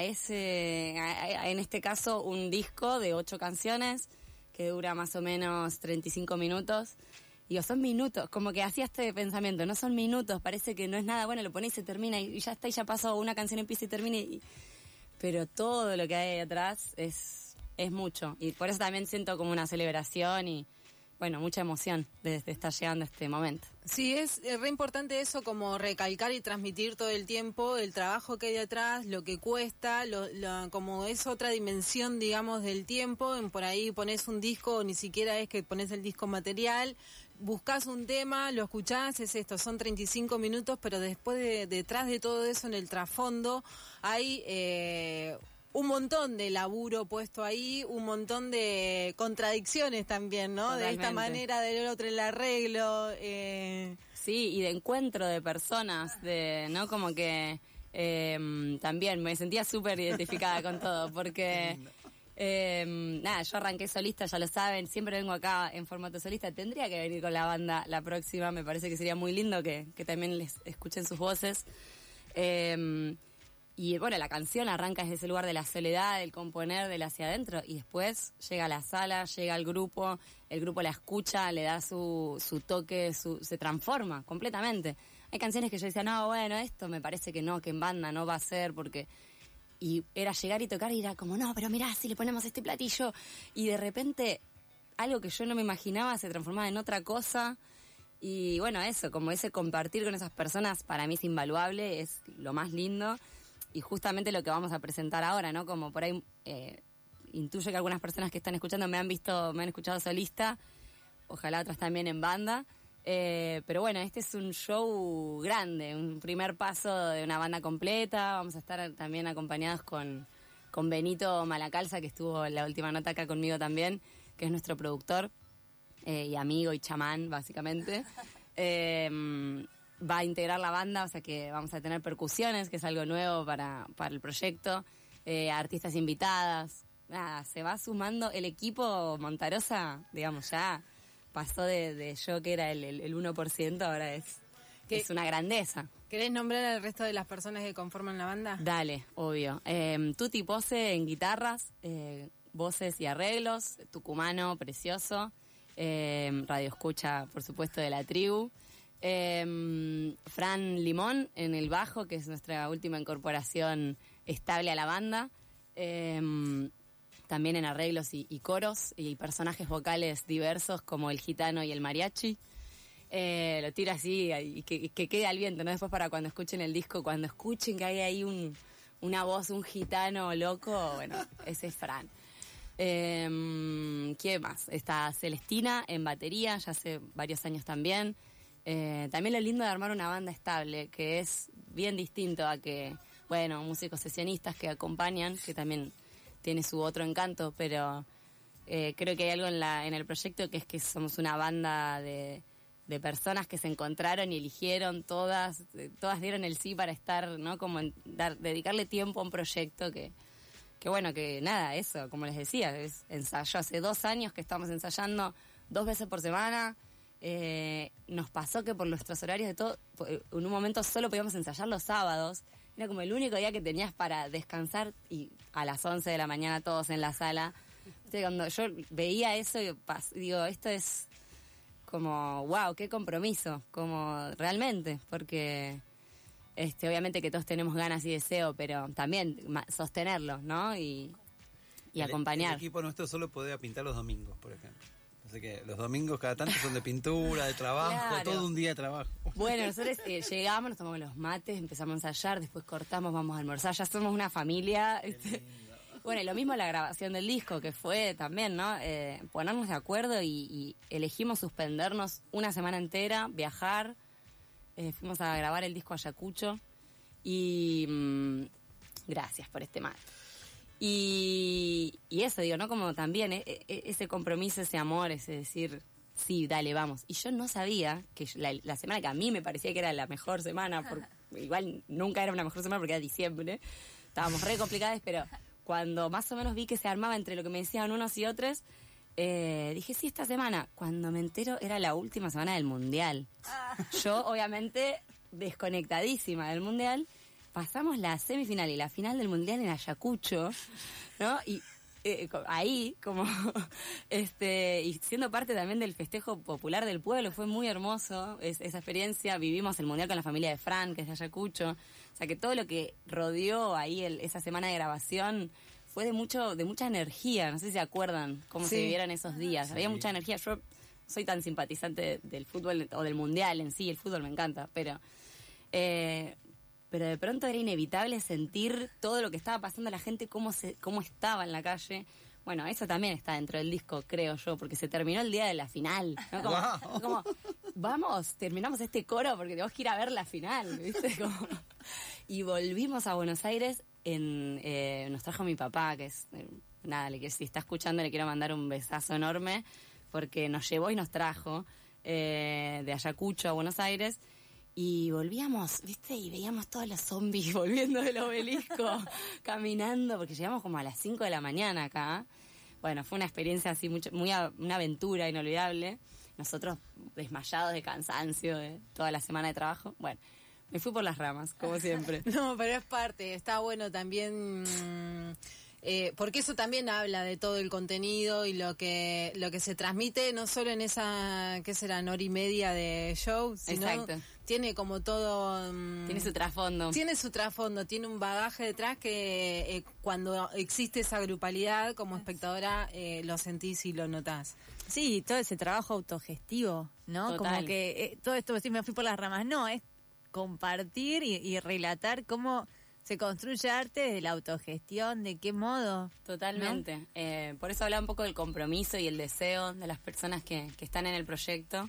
en este caso un disco de 8 canciones que dura más o menos 35 minutos. Digo, son minutos, como que hacía este pensamiento, no son minutos, parece que no es nada, bueno, lo ponés y se termina y ya está, y ya pasó, una canción empieza y termina, pero todo lo que hay atrás es mucho, y por eso también siento como una celebración y, bueno, mucha emoción de estar llegando a este momento. Sí, es re importante eso, como recalcar y transmitir todo el tiempo el trabajo que hay detrás, lo que cuesta, como es otra dimensión, digamos, del tiempo. Por ahí pones un disco, ni siquiera es que pones el disco material, buscas un tema, lo escuchás, es esto, son 35 minutos, pero después detrás de todo eso, en el trasfondo, hay un montón de laburo puesto ahí, un montón de contradicciones también, ¿no? Totalmente. De esta manera, del otro el arreglo. Sí, y de encuentro de personas, ¿no? Como que también me sentía súper identificada con todo, porque yo arranqué solista, ya lo saben, siempre vengo acá en formato solista, tendría que venir con la banda la próxima, me parece que sería muy lindo que también les escuchen sus voces. Y bueno, la canción arranca desde ese lugar de la soledad, del componer, del hacia adentro, y después llega a la sala, llega el grupo la escucha, le da su toque, se transforma completamente. Hay canciones que yo decía, no, bueno, esto me parece que no, que en banda no va a ser, porque... Y era llegar y tocar y era como, no, pero mirá, si le ponemos este platillo, y de repente algo que yo no me imaginaba se transformaba en otra cosa. Y bueno, eso, como ese compartir con esas personas, para mí es invaluable, es lo más lindo. Y justamente lo que vamos a presentar ahora, ¿no? Como por ahí intuyo que algunas personas que están escuchando me han escuchado solista, ojalá otras también en banda. Pero bueno, este es un show grande, un primer paso de una banda completa. Vamos a estar también acompañados con Benito Malacalza, que estuvo en la última nota acá conmigo también, que es nuestro productor y amigo y chamán, básicamente. Va a integrar la banda, o sea que vamos a tener percusiones, que es algo nuevo para el proyecto, artistas invitadas. Nada, se va sumando el equipo Montarosa, digamos, ya pasó de yo que era el 1%, ahora es una grandeza. ¿Querés nombrar al resto de las personas que conforman la banda? Dale, obvio. Tuti Pose en guitarras, voces y arreglos, tucumano, precioso, radio escucha, por supuesto, de la tribu. Fran Limón en el bajo, que es nuestra última incorporación estable a la banda. También en arreglos y coros y personajes vocales diversos como el gitano y el mariachi. Lo tiro así y que quede al viento, ¿no? Después para cuando escuchen el disco, cuando escuchen que hay ahí una voz, un gitano loco, bueno, ese es Fran. ¿Quién más? Está Celestina en batería, ya hace varios años también. También lo lindo de armar una banda estable, que es bien distinto a que, bueno, músicos sesionistas que acompañan, que también tiene su otro encanto, pero creo que hay algo en el proyecto que es que somos una banda de personas que se encontraron y eligieron, todas dieron el sí para estar, ¿no? Como dedicarle tiempo a un proyecto que bueno, que nada, eso, como les decía, es ensayo. Hace 2 años que estamos ensayando 2 veces por semana. Nos pasó que por nuestros horarios de todo, en un momento solo podíamos ensayar los sábados. Era como el único día que tenías para descansar, y a las 11 de la mañana todos en la sala. Entonces, cuando yo veía eso, digo, esto es como, wow, qué compromiso, como realmente, porque obviamente que todos tenemos ganas y deseo, pero también sostenerlo, ¿no? Y acompañar. El equipo nuestro solo podía pintar los domingos, por ejemplo. Así que los domingos cada tanto son de pintura, de trabajo, claro. Todo un día de trabajo. Bueno, nosotros llegamos, nos tomamos los mates, empezamos a ensayar, después cortamos, vamos a almorzar, ya somos una familia. Bueno, y lo mismo la grabación del disco, que fue también, ¿no? Ponernos de acuerdo y elegimos suspendernos una semana entera, viajar. Fuimos a grabar el disco Ayacucho y gracias por este mate. Y eso, digo, ¿no? Como también ese compromiso, ese amor, ese decir, sí, dale, vamos. Y yo no sabía que la semana que a mí me parecía que era la mejor semana, igual nunca era una mejor semana porque era diciembre, estábamos re complicadas, pero cuando más o menos vi que se armaba entre lo que me decían unos y otros, dije, sí, esta semana. Cuando me entero, era la última semana del Mundial. Yo, obviamente, desconectadísima del Mundial. Pasamos la semifinal y la final del Mundial en Ayacucho, ¿no? Y ahí, como, y siendo parte también del festejo popular del pueblo, fue muy hermoso esa experiencia. Vivimos el Mundial con la familia de Fran, que es de Ayacucho. O sea, que todo lo que rodeó ahí esa semana de grabación fue de mucha energía. No sé si se acuerdan cómo se vivieron esos días. Había mucha energía. Yo soy tan simpatizante del fútbol o del Mundial en sí, el fútbol me encanta, pero de pronto era inevitable sentir todo lo que estaba pasando a la gente, cómo estaba en la calle. Bueno, eso también está dentro del disco, creo yo, porque se terminó el día de la final, ¿no? Como vamos, terminamos este coro porque tenemos que ir a ver la final, ¿viste? Y volvimos a Buenos Aires, nos trajo mi papá, que es, que si está escuchando le quiero mandar un besazo enorme, porque nos llevó y nos trajo de Ayacucho a Buenos Aires. Y volvíamos, ¿viste? Y veíamos todos los zombies volviendo del obelisco, caminando, porque llegamos como a las 5 de la mañana acá. Bueno, fue una experiencia así, una aventura inolvidable. Nosotros desmayados de cansancio de toda la semana de trabajo. Bueno, Me fui por las ramas, como siempre. No, pero es parte, está bueno también, porque eso también habla de todo el contenido y lo que se transmite, no solo en esa, ¿qué serán? Hora y media de show, sino Exacto. Tiene como todo... Tiene su trasfondo. Tiene su trasfondo, tiene un bagaje detrás que cuando existe esa grupalidad, como espectadora, lo sentís y lo notás. Sí, todo ese trabajo autogestivo, ¿no? Total. Como que todo esto, sí, me fui por las ramas. No, es compartir y relatar cómo se construye arte desde la autogestión, de qué modo. Totalmente. ¿No? Por eso hablaba un poco del compromiso y el deseo de las personas que están en el proyecto.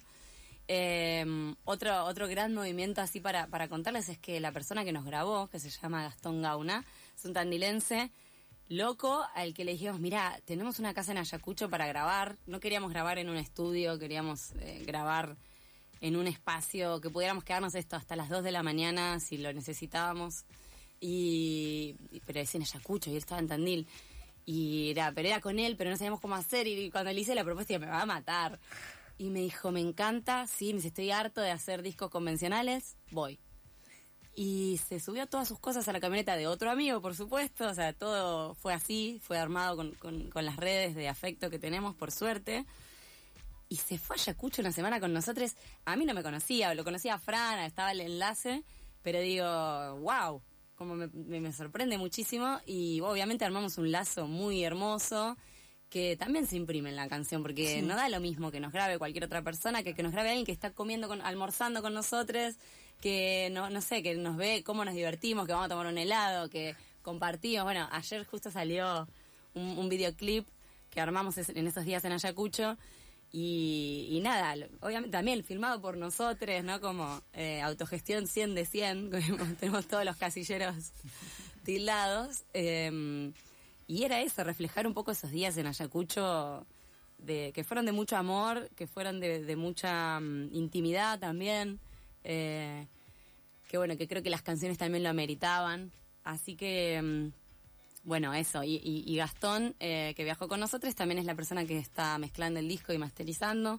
Otro gran movimiento así para contarles es que la persona que nos grabó, que se llama Gastón Gauna, es un tandilense loco al que le dijimos, mirá, tenemos una casa en Ayacucho para grabar. No queríamos grabar en un estudio, queríamos grabar en un espacio que pudiéramos quedarnos hasta las 2 de la mañana si lo necesitábamos. Pero es en Ayacucho y él estaba en Tandil. Pero era con él, pero no sabíamos cómo hacer. Y cuando le hice la propuesta, dije, me va a matar. Y me dijo, me encanta, sí, me dice, estoy harto de hacer discos convencionales, voy. Y se subió todas sus cosas a la camioneta de otro amigo, por supuesto. O sea, todo fue así, fue armado con las redes de afecto que tenemos, por suerte. Y se fue a Ayacucho una semana con nosotros. A mí no me conocía, lo conocía a Fran, estaba el enlace, pero digo, wow, como me sorprende muchísimo. Y obviamente armamos un lazo muy hermoso que también se imprime en la canción, porque no da lo mismo que nos grabe cualquier otra persona que nos grabe alguien que está almorzando con nosotros, que no sé, que nos ve cómo nos divertimos, que vamos a tomar un helado, que compartimos. Bueno, ayer justo salió un videoclip que armamos en esos días en Ayacucho y nada, obviamente también filmado por nosotros, ¿no? Como autogestión 100 de 100, tenemos todos los casilleros tildados. Y era eso, reflejar un poco esos días en Ayacucho, que fueron de mucho amor, que fueron de mucha intimidad también, que bueno, que creo que las canciones también lo ameritaban. Así que, bueno, eso. Y Gastón, que viajó con nosotros, también es la persona que está mezclando el disco y masterizando.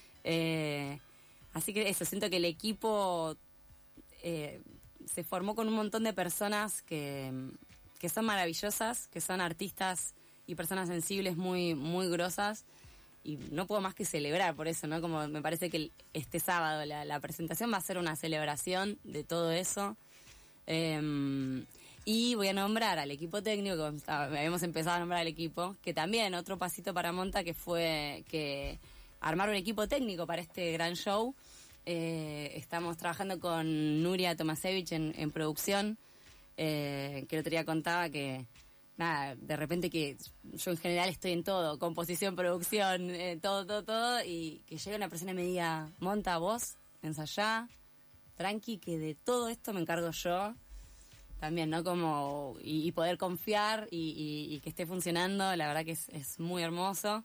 Así que eso, siento que el equipo se formó con un montón de personas que son maravillosas, que son artistas y personas sensibles muy, muy grosas, y no puedo más que celebrar por eso, ¿no? Como me parece que este sábado la presentación va a ser una celebración de todo eso. Y voy a nombrar al equipo técnico, que habíamos empezado a nombrar al equipo, que también otro pasito para Monta, que fue que armar un equipo técnico para este gran show. Estamos trabajando con Nuria Tomasevich en producción, que el otro día contaba que, nada, de repente que yo en general estoy en todo, composición, producción, todo, y que llegue una persona y me diga, Monta, vos, ensayá, tranqui, que de todo esto me encargo yo, también, ¿no? Como, y poder confiar y que esté funcionando, la verdad que es muy hermoso.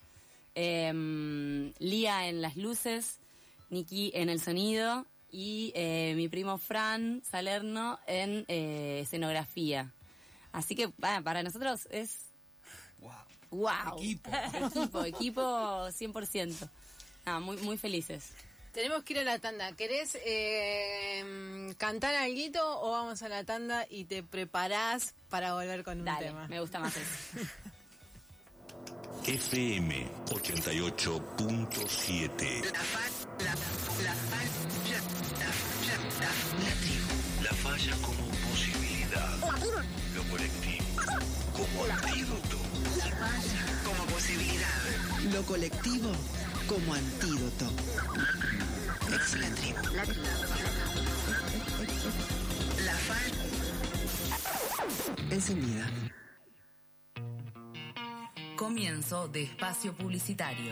Lía en las luces, Niki en el sonido, y mi primo Fran Salerno en escenografía. Así que para nosotros es... ¡Wow! Equipo 100%. Muy, muy felices. Tenemos que ir a la tanda. ¿Querés cantar alguito o vamos a la tanda y te preparás para volver con un tema? Me gusta más eso. FM 88.7. La falla como posibilidad. Lo colectivo como antídoto. La falla como posibilidad. Lo colectivo como antídoto. Es la tribu. La falla encendida. Comienzo de espacio publicitario.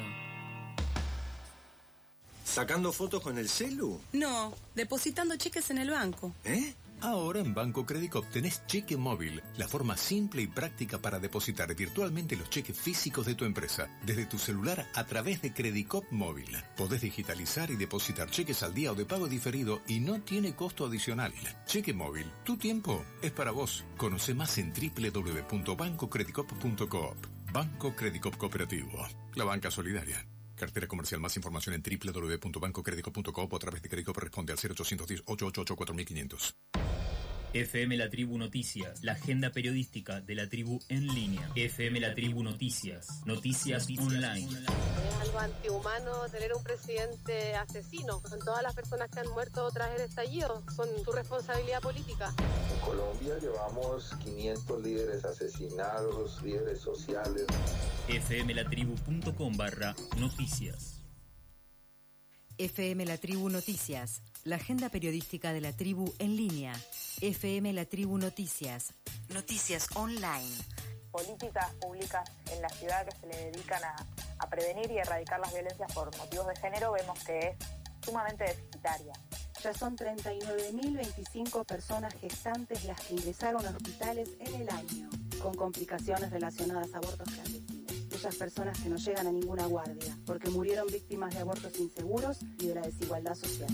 ¿Sacando fotos con el celu? No, depositando cheques en el banco. Ahora en Banco Credicop tenés cheque móvil, la forma simple y práctica para depositar virtualmente los cheques físicos de tu empresa, desde tu celular a través de Credicop Móvil. Podés digitalizar y depositar cheques al día o de pago diferido y no tiene costo adicional. Cheque móvil, tu tiempo es para vos. Conoce más en www.bancocredicop.coop. Banco Credicop Cooperativo, la banca solidaria. Cartera comercial. Más información en www.bancocredico.com o a través de Credicop. Responde al 0810-888-4500. FM La Tribu Noticias, la agenda periodística de la tribu en línea. FM La Tribu Noticias, noticias online. Es algo antihumano tener un presidente asesino. Con todas las personas que han muerto tras el estallido, son su responsabilidad política. En Colombia llevamos 500 líderes asesinados, líderes sociales. fmlatribu.com/noticias. FM La Tribu Noticias, la agenda periodística de la tribu en línea. FM La Tribu Noticias, noticias online. Políticas públicas en la ciudad que se le dedican a prevenir y erradicar las violencias por motivos de género, vemos que es sumamente deficitaria. Ya son 39.025 personas gestantes las que ingresaron a hospitales en el año, con complicaciones relacionadas a abortos clandestinos. Esas personas que no llegan a ninguna guardia, porque murieron víctimas de abortos inseguros y de la desigualdad social.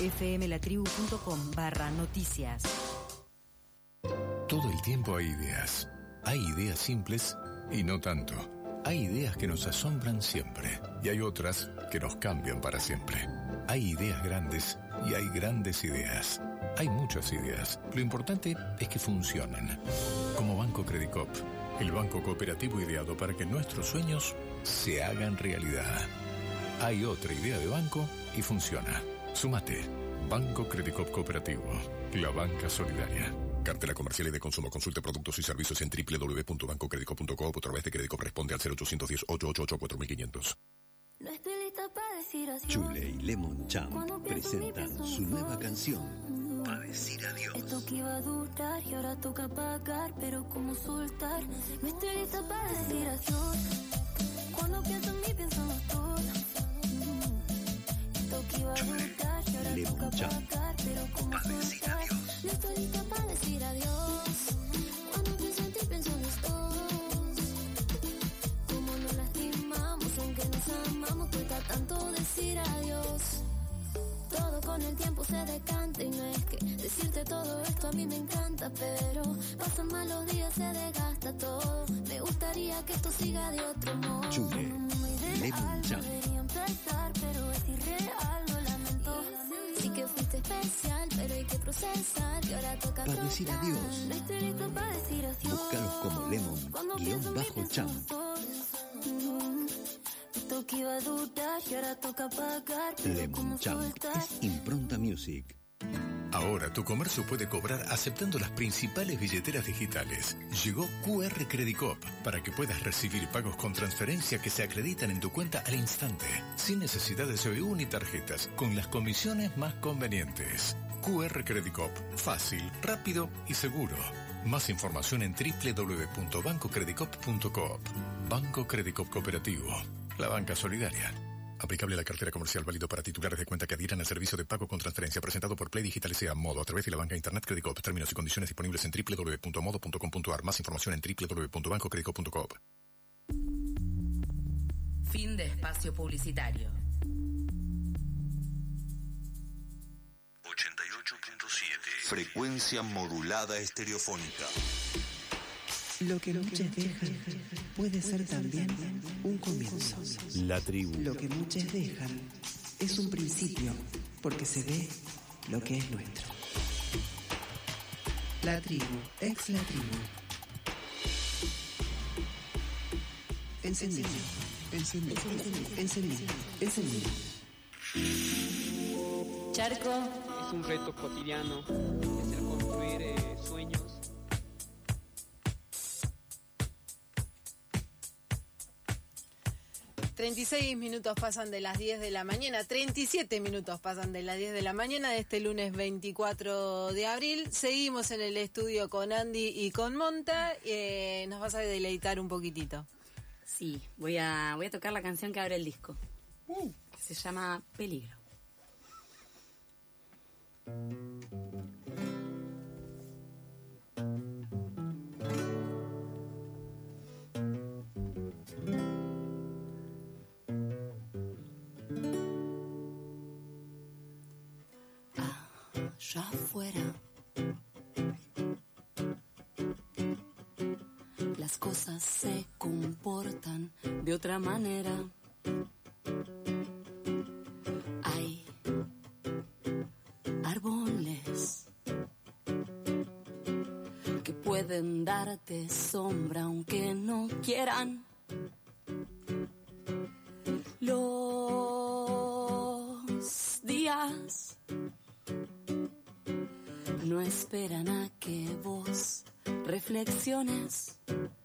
fmlatribu.com/noticias. Todo el tiempo hay ideas. Hay ideas simples y no tanto. Hay ideas que nos asombran siempre y hay otras que nos cambian para siempre. Hay ideas grandes y hay grandes ideas. Hay muchas ideas. Lo importante es que funcionen. Como Banco Credicop, el banco cooperativo ideado para que nuestros sueños se hagan realidad. Hay otra idea de banco y funciona. Súmate. Banco Credicop Cooperativo. La banca solidaria. Cartera comercial y de consumo. Consulte productos y servicios en www.bancocredico.com o a través de Credicop. Responde al 0810-888-4500. No estoy lista para decir adiós. Chule y Lemon Cham presentan su nueva canción, Para decir adiós. Esto que iba a durar y ahora toca pagar, pero ¿cómo soltar? No estoy lista para decir adiós. Cuando pienso en mí, pienso en los dos. Esto que iba a durar y ahora toca pagar, pero ¿cómo soltar? No estoy lista para decir adiós. Cuando pienso en ti, pienso en los dos. Como nos lastimamos, aunque nos amamos, cuesta tanto decir adiós. Todo con el tiempo se decanta y no es que decirte todo esto a mí me encanta, pero pasan mal los días, se desgasta todo. Me gustaría que esto siga de otro modo. Chule, Lemon Cham. Debería empezar, pero es irreal, lo lamento. Sí que fuiste especial, pero hay que procesar y ahora toca Para decir adiós. No estoy listo para decir adiós. Búscalos como Lemon-Cham. Esto que iba a durar y ahora toca pagar, pero Lemon ¿cómo Cham soltar? es Impronta Music. Ahora tu comercio puede cobrar aceptando las principales billeteras digitales. Llegó QR Credicop para que puedas recibir pagos con transferencia que se acreditan en tu cuenta al instante, sin necesidad de CBU ni tarjetas, con las comisiones más convenientes. QR Credicop, fácil, rápido y seguro. Más información en www.bancocredicop.com. Banco Credicop Cooperativo, la banca solidaria. Aplicable a la cartera comercial, válido para titulares de cuenta que adhieran al servicio de pago con transferencia presentado por Play Digital S.A. Modo a través de la banca Internet Credicop. Términos y condiciones disponibles en www.modo.com.ar. Más información en www.bancocredico.com. Fin de espacio publicitario. 88.7. Frecuencia modulada estereofónica. Lo que muchos dejan puede ser también un comienzo. La tribu. Lo que muchos dejan es un principio, porque se ve lo que es nuestro. La tribu, ex la tribu. Encendido, encendido, encendido, encendido. Charco. Es un reto cotidiano, es el construir sueños. ...36 pasan de las 10 de la mañana... ...37 minutos pasan de las 10 de la mañana... ...de este lunes 24 de abril... ...seguimos en el estudio con Andy y con Monta... ...nos vas a deleitar un poquitito. Sí, voy a tocar la canción que abre el disco... ...que se llama Peligro. Allá afuera Las cosas se comportan de otra manera. pueden darte sombra aunque no quieran. Los días no esperan a que vos reflexiones.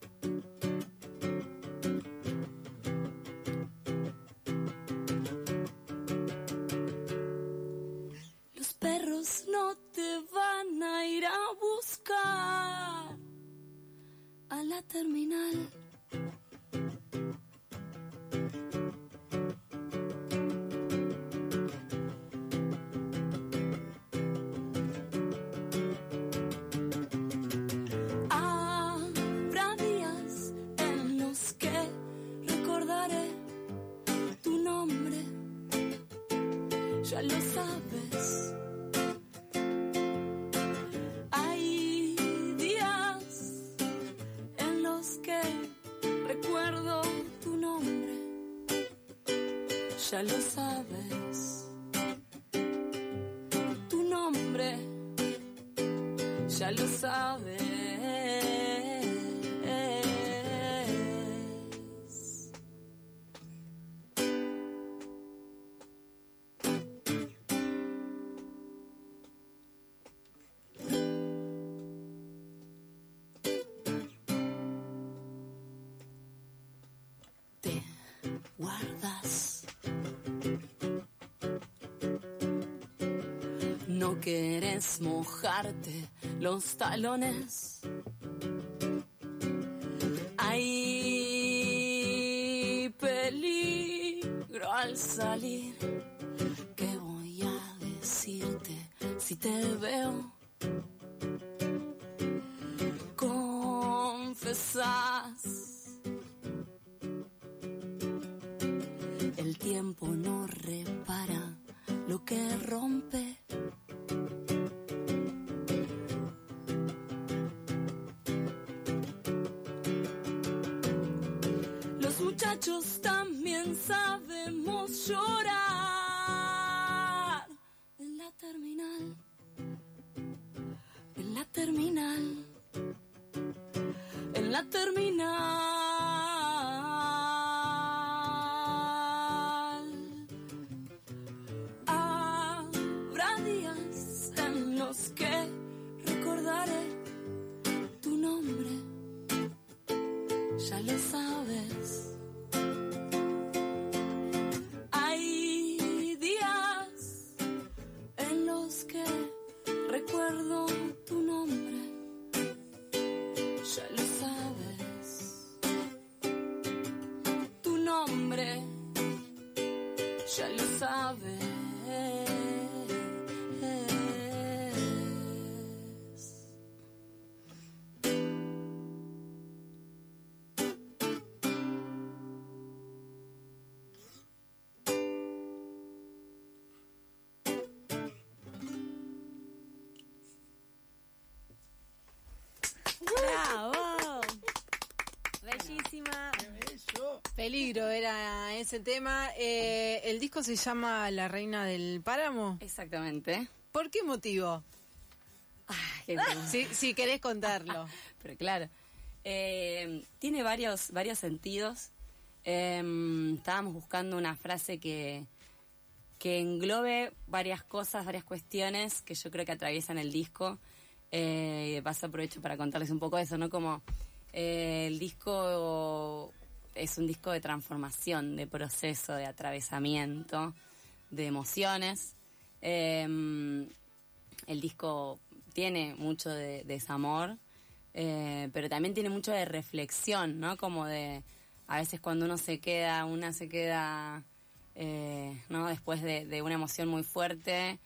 Los perros no te van a ir a buscar a la terminal. Habrá días en los que recordaré tu nombre, ya lo sabes. Hay días en los que recuerdo tu nombre, ya lo sabes. Tu nombre, ya lo sabes. Te guardas. No quieres mojarte los talones. Hay peligro al salir. ¿Qué voy a decirte si te veo? Confesás. El tiempo no repara lo que rompe. Los muchachos también sabemos llorar. En la terminal, en la terminal, en la terminal. Habrá días en los que recordaré tu nombre, ya lo sabes. Hay días en los que recuerdo tu nombre, ya lo sabes. Tu nombre, ya lo sabes. ¡Bravo! Bellísima. Peligro era ese tema. El disco se llama La Reina del Páramo. Exactamente. ¿Por qué motivo? Si querés contarlo. Pero claro, tiene varios sentidos. Estábamos buscando una frase que englobe varias cosas, varias cuestiones que yo creo que atraviesan el disco. Y de paso aprovecho para contarles un poco eso, ¿no? Como el disco es un disco de transformación, de proceso, de atravesamiento, de emociones. El disco tiene mucho de desamor, pero también tiene mucho de reflexión, ¿no? Como de, a veces cuando una se queda, ¿no? Después de una emoción muy fuerte,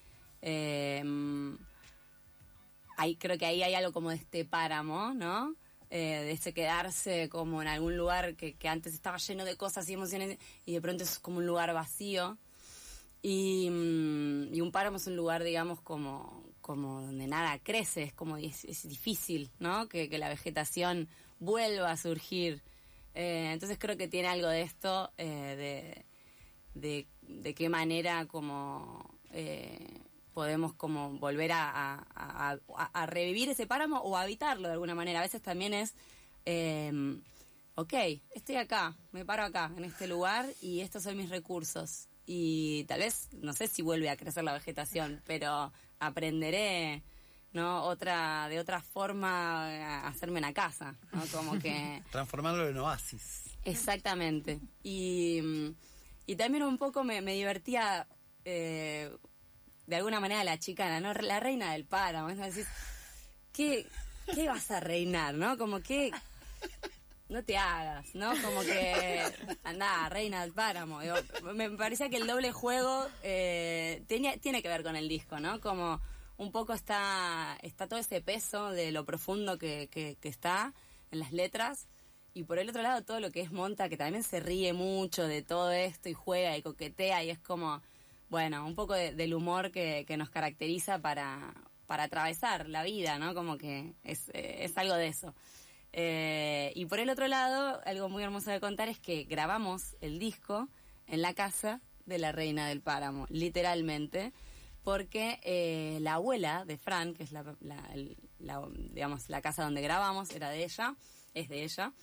creo que ahí hay algo como de este páramo, ¿no? De ese quedarse como en algún lugar que antes estaba lleno de cosas y emociones y de pronto es como un lugar vacío. Y un páramo es un lugar, digamos, como donde nada crece, es como es difícil, ¿no? Que la vegetación vuelva a surgir. Entonces creo que tiene algo de esto, de qué manera como podemos como volver a revivir ese páramo o habitarlo de alguna manera. A veces también es, ok, estoy acá, me paro acá, en este lugar, y estos son mis recursos. Y tal vez, no sé si vuelve a crecer la vegetación, pero aprenderé, ¿no? de otra forma a hacerme una casa, ¿no? Como que... transformarlo en oasis. Exactamente. Y también un poco me divertía... de alguna manera la chicana, ¿no? La reina del páramo. Es decir, ¿qué vas a reinar, no? Como que no te hagas, ¿no? Como que andá, reina del páramo. Digo, me parecía que el doble juego tiene que ver con el disco, ¿no? Como un poco está todo ese peso de lo profundo que está en las letras, y por el otro lado todo lo que es Monta, que también se ríe mucho de todo esto y juega y coquetea, y es como... Bueno, un poco del humor que nos caracteriza para atravesar la vida, ¿no? Como que es algo de eso. Y por el otro lado, algo muy hermoso de contar es que grabamos el disco en la casa de la reina del páramo, literalmente, porque la abuela de Fran, que es digamos, la casa donde grabamos, es de ella,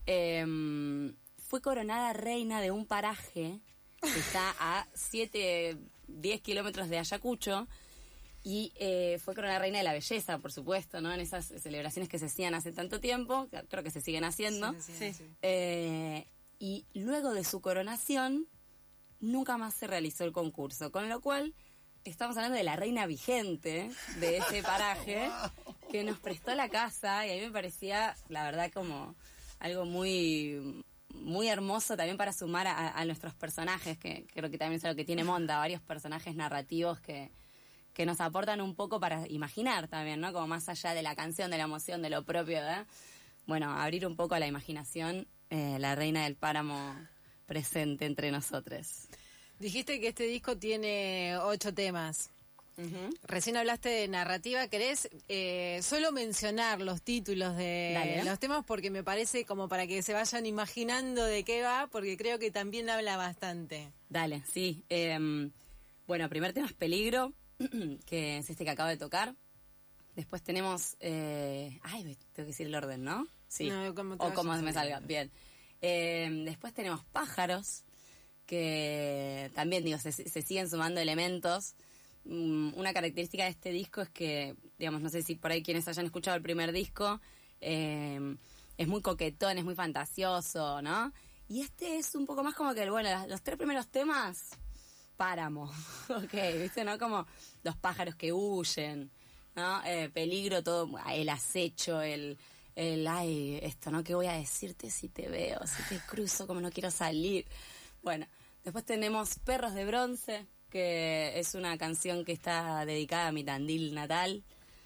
fue coronada reina de un paraje que está a 10 kilómetros de Ayacucho, y fue coronada reina de la belleza, por supuesto, ¿no? En esas celebraciones que se hacían hace tanto tiempo, creo que se siguen haciendo. Sí. Y luego de su coronación, nunca más se realizó el concurso, con lo cual estamos hablando de la reina vigente de ese paraje, que nos prestó la casa, y a mí me parecía, la verdad, como algo muy... muy hermoso también para sumar a nuestros personajes, que creo que también es algo que tiene Monta, varios personajes narrativos que nos aportan un poco para imaginar también, ¿no? Como más allá de la canción, de la emoción, de lo propio, ¿eh? Bueno, abrir un poco a la imaginación, la reina del páramo presente entre nosotros. Dijiste que este disco tiene 8 temas. Uh-huh. Recién hablaste de narrativa. ¿Querés solo mencionar los títulos de los temas? Porque me parece como para que se vayan imaginando de qué va, porque creo que también habla bastante. Dale, sí. Bueno, el primer tema es Peligro, que es este que acabo de tocar. Después tenemos... tengo que decir el orden, ¿no? Sí. No, como me salga. Bien. Después tenemos Pájaros, que también, digo, se siguen sumando elementos. Una característica de este disco es que, digamos, no sé si por ahí quienes hayan escuchado el primer disco, es muy coquetón, es muy fantasioso, ¿no? Y este es un poco más como que, bueno, los 3 primeros temas, páramo, ok, ¿viste? ¿No? Como los pájaros que huyen, ¿no? Peligro, todo, el acecho, ay, esto, ¿no? ¿Qué voy a decirte si te veo, si te cruzo, como no quiero salir? Bueno, después tenemos Perros de Bronce, que es una canción que está dedicada a mi Tandil natal.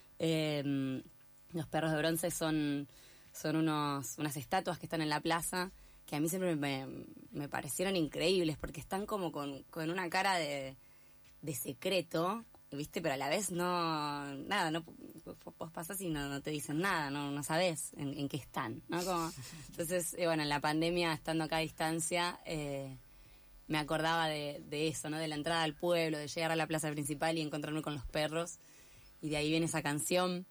Los Perros de Bronce son unas estatuas que están en la plaza, que a mí siempre me parecieron increíbles, porque están como con una cara de secreto, ¿viste? Pero a la vez vos pasás y no te dicen nada, no sabés en qué están, ¿no? Entonces, bueno, en la pandemia, estando acá a distancia, me acordaba de eso, ¿no? De la entrada al pueblo, de llegar a la plaza principal y encontrarme con los perros. Y de ahí viene esa canción.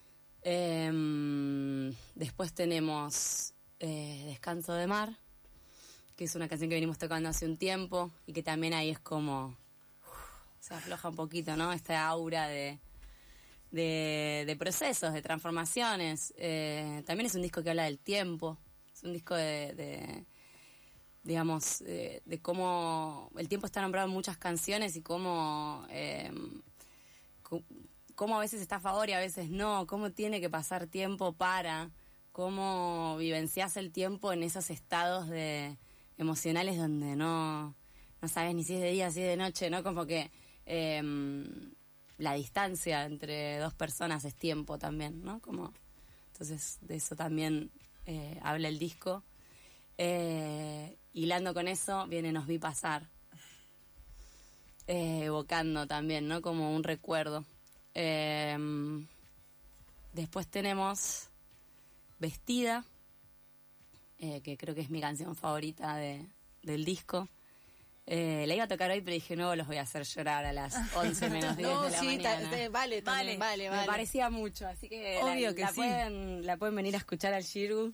Después tenemos Descanso de Mar, que es una canción que venimos tocando hace un tiempo y que también ahí es como... se afloja un poquito, ¿no? Esta aura de procesos, de transformaciones. También es un disco que habla del tiempo. Es un disco digamos, de cómo el tiempo está nombrado en muchas canciones y cómo a veces está a favor y a veces no, cómo tiene que pasar tiempo cómo vivencias el tiempo en esos estados emocionales donde no sabes ni si es de día, si es de noche, ¿no? Como que la distancia entre 2 personas es tiempo también, ¿no? Entonces de eso también habla el disco. Hilando con eso viene Nos Vi Pasar, evocando también, ¿no? Como un recuerdo. Después tenemos Vestida, que creo que es mi canción favorita del disco, La iba a tocar hoy, pero dije, no, los voy a hacer llorar a las 11 menos 10 de la mañana. Vale. Me parecía mucho, así que obvio que sí. La pueden venir a escuchar al Shiru.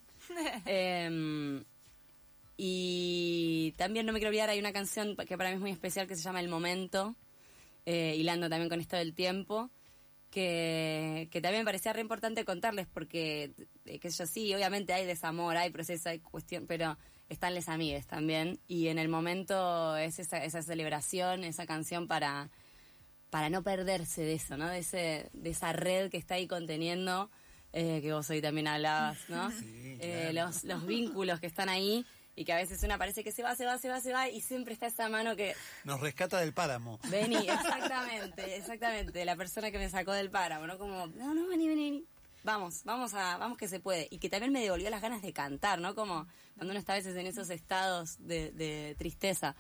Y también no me quiero olvidar, hay una canción que para mí es muy especial que se llama El Momento, hilando también con esto del tiempo, que también me parecía re importante contarles porque, qué sé yo, sí, obviamente hay desamor, hay proceso, hay cuestión, pero están les amigues también, y en El Momento es esa celebración, esa canción para no perderse de eso, ¿no? De esa red que está ahí conteniendo, que vos hoy también hablabas, ¿no? Sí, claro. Los vínculos que están ahí y que a veces una parece que se va y siempre está esa mano que nos rescata del páramo. Vení, exactamente, la persona que me sacó del páramo, ¿no? Como, no, vení. Vamos que se puede. Y que también me devolvió las ganas de cantar, ¿no? Como cuando uno está a veces en esos estados de tristeza.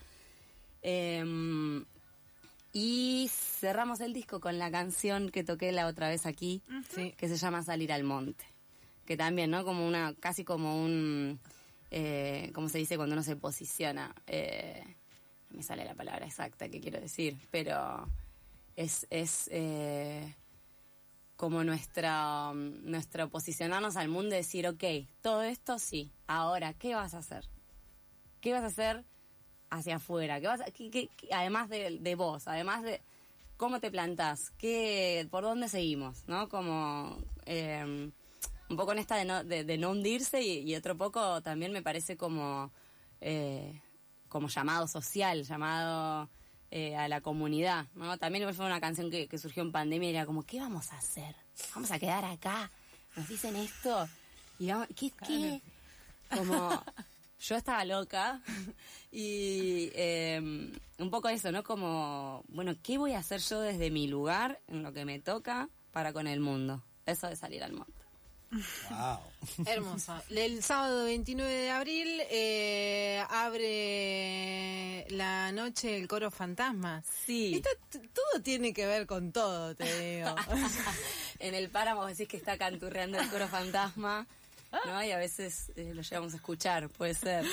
Y cerramos el disco con la canción que toqué la otra vez aquí, que se llama Salir al Monte. Que también, ¿no? Como casi como un, ¿cómo se dice cuando uno se posiciona? No me sale la palabra exacta que quiero decir, pero es como nuestro posicionarnos al mundo y decir, ok, todo esto sí, ahora, ¿qué vas a hacer? ¿Qué vas a hacer hacia afuera? Además de vos, además de cómo te plantás, por dónde seguimos, ¿no? Como un poco en esta de no hundirse y otro poco también me parece como llamado social, llamado a la comunidad, ¿no? También fue una canción que surgió en pandemia y era como, ¿qué vamos a hacer? ¿Vamos a quedar acá? ¿Nos dicen esto? Y vamos, ¿qué? Como, yo estaba loca y un poco eso, ¿no? Como, bueno, ¿qué voy a hacer yo desde mi lugar, en lo que me toca, para con el mundo? Eso de salir al monte. Wow. Hermoso. El sábado 29 de abril abre la noche el Coro Fantasma. Sí. Todo tiene que ver con todo, te digo. En el páramo decís que está canturreando el Coro Fantasma, ¿no? Y a veces lo llevamos a escuchar, puede ser.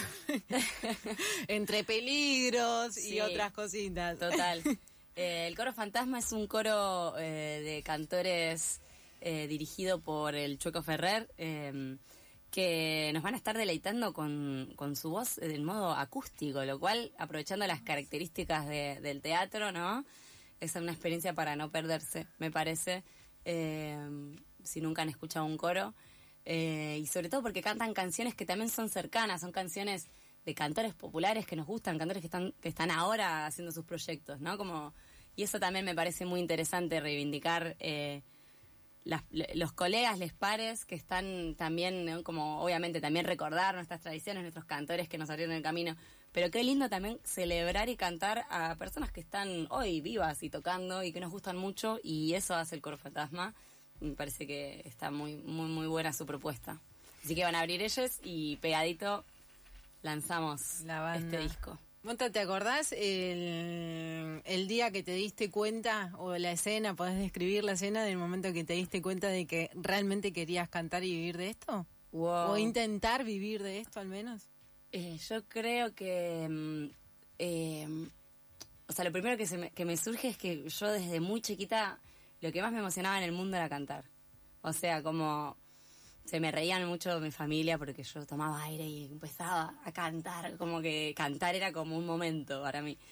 Entre peligros sí, y otras cositas. Total. El Coro Fantasma es un coro de cantores dirigido por el Chueco Ferrer, que nos van a estar deleitando con su voz en modo acústico, lo cual, aprovechando las características del teatro, ¿no? Es una experiencia para no perderse, me parece, si nunca han escuchado un coro, y sobre todo porque cantan canciones que también son cercanas, son canciones de cantores populares que nos gustan, cantores que están ahora haciendo sus proyectos, ¿no? Y eso también me parece muy interesante, reivindicar los colegas, les pares, que están también, ¿no? Como obviamente también recordar nuestras tradiciones, nuestros cantores que nos abrieron el camino, pero qué lindo también celebrar y cantar a personas que están hoy vivas y tocando y que nos gustan mucho, y eso hace el Coro Fantasma. Me parece que está muy, muy, muy buena su propuesta. Así que van a abrir ellos y pegadito lanzamos este disco. Monta, ¿te acordás el día que te diste cuenta, o la escena, podés describir la escena del momento que te diste cuenta de que realmente querías cantar y vivir de esto? Wow. ¿O intentar vivir de esto al menos? Yo creo que, o sea, lo primero que me surge es que yo desde muy chiquita lo que más me emocionaba en el mundo era cantar. O sea, como se me reían mucho mi familia porque yo tomaba aire y empezaba a cantar, como que cantar era como un momento para mí.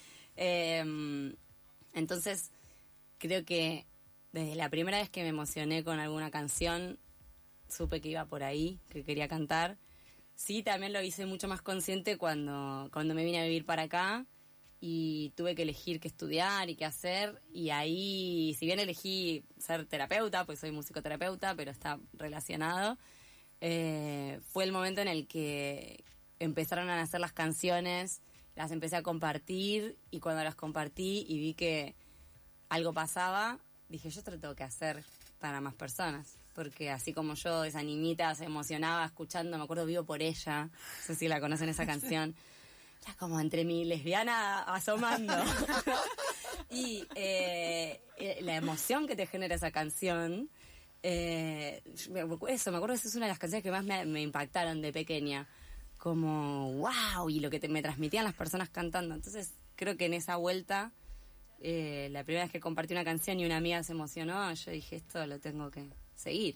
Entonces, creo que desde la primera vez que me emocioné con alguna canción, supe que iba por ahí, que quería cantar. Sí, también lo hice mucho más consciente cuando me vine a vivir para acá y tuve que elegir qué estudiar y qué hacer, y ahí, si bien elegí ser terapeuta, pues soy musicoterapeuta, pero está relacionado, fue el momento en el que empezaron a nacer las canciones, las empecé a compartir, y cuando las compartí y vi que algo pasaba, dije, yo esto lo tengo que hacer para más personas, porque así como yo, esa niñita se emocionaba escuchando, me acuerdo, Vivo por ella, no sé si la conocen esa canción, era como entre mi lesbiana asomando. Y la emoción que te genera esa canción, me acuerdo que esa es una de las canciones que más me impactaron de pequeña. como wow, y lo que me transmitían las personas cantando. Entonces creo que en esa vuelta, la primera vez que compartí una canción y una amiga se emocionó, yo dije, esto lo tengo que seguir.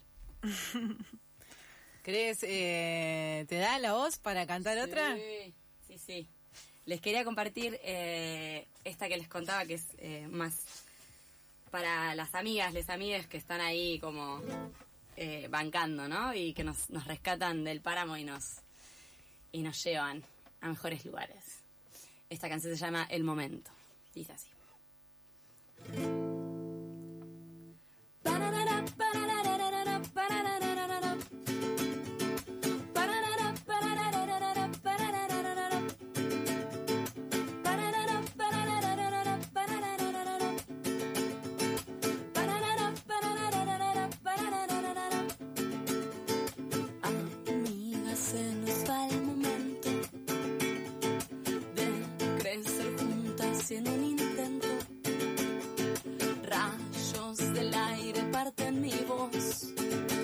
¿Crees, te da la voz para cantar otra? Sí. Les quería compartir esta que les contaba, que es más para las amigas, les amigues que están ahí como bancando, ¿no? Y que nos rescatan del páramo y nos llevan a mejores lugares. Esta canción se llama El Momento. Dice así. En un intento, rayos del aire parten mi voz.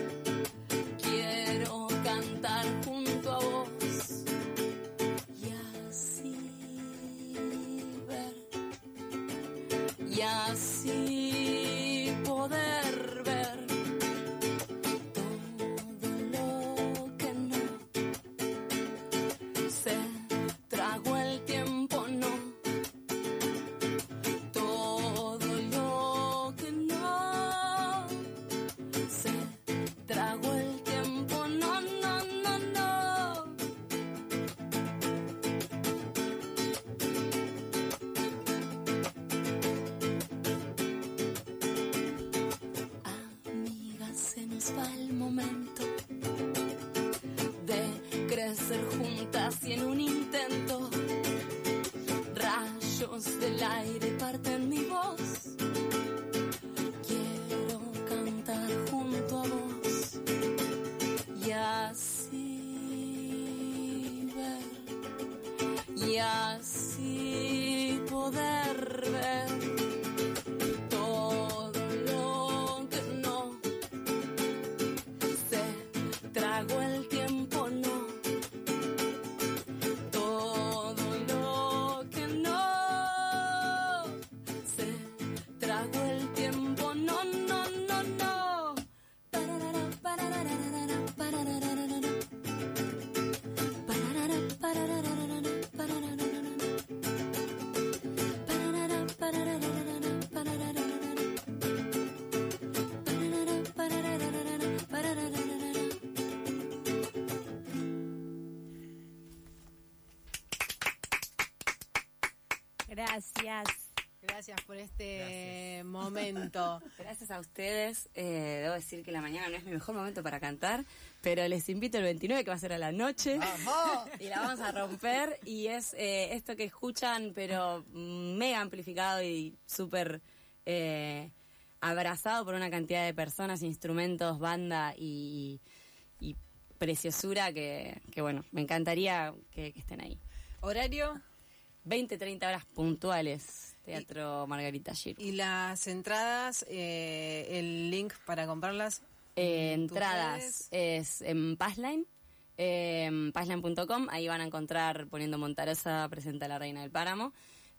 Quiero cantar junto a vos y así ver y así poder ver todo lo que no se tragó el tiempo, no. Y en un intento, rayos del aire parten mi voz. Quiero cantar junto a vos y así ver y así poder ver todo lo que no se tragó el tiempo, no. Gracias por este momento. Gracias a ustedes. Debo decir que la mañana no es mi mejor momento para cantar, pero les invito el 29, que va a ser a la noche. ¡Vamos! Y la vamos a romper. Y es esto que escuchan, pero mega amplificado y súper abrazado por una cantidad de personas, instrumentos, banda y preciosura que bueno, me encantaría que estén ahí. ¿Horario? 20-30 horas puntuales, Teatro Margarita Xirgu. ¿Y las entradas, el link para comprarlas? Entradas es en Passline, passline.com, ahí van a encontrar poniendo Montarosa presenta a la Reina del Páramo.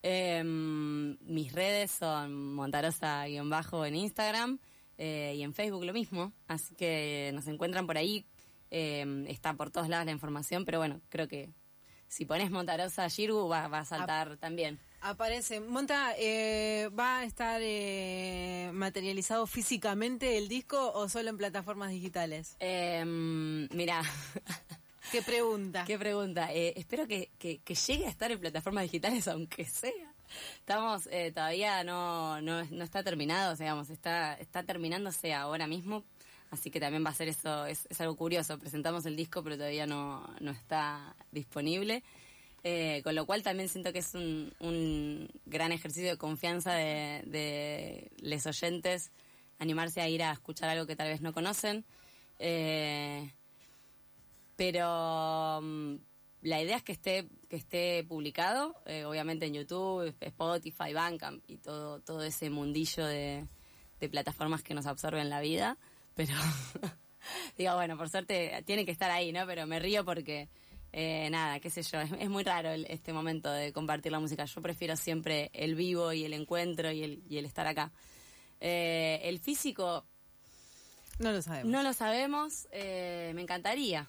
Mis redes son Montarosa_ en Instagram y en Facebook lo mismo, así que nos encuentran por ahí, está por todos lados la información, pero bueno, creo que si pones Montarosa Xirgu va a saltar también. Aparece. Monta, ¿va a estar materializado físicamente el disco o solo en plataformas digitales? Mira. ¿Qué pregunta? Espero que llegue a estar en plataformas digitales, aunque sea. Estamos, todavía no está terminado, digamos, está terminándose ahora mismo. Así que también va a ser eso, es algo curioso. Presentamos el disco, pero todavía no está disponible. Con lo cual también siento que es un gran ejercicio de confianza de les oyentes, animarse a ir a escuchar algo que tal vez no conocen. Pero la idea es que esté publicado, obviamente en YouTube, Spotify, Bandcamp y todo ese mundillo de plataformas que nos absorben la vida. Pero digo, bueno, por suerte tiene que estar ahí, ¿no? Pero me río porque Nada, qué sé yo, es muy raro este momento de compartir la música. Yo prefiero siempre el vivo y el encuentro y el estar acá. El físico... No lo sabemos. No lo sabemos, me encantaría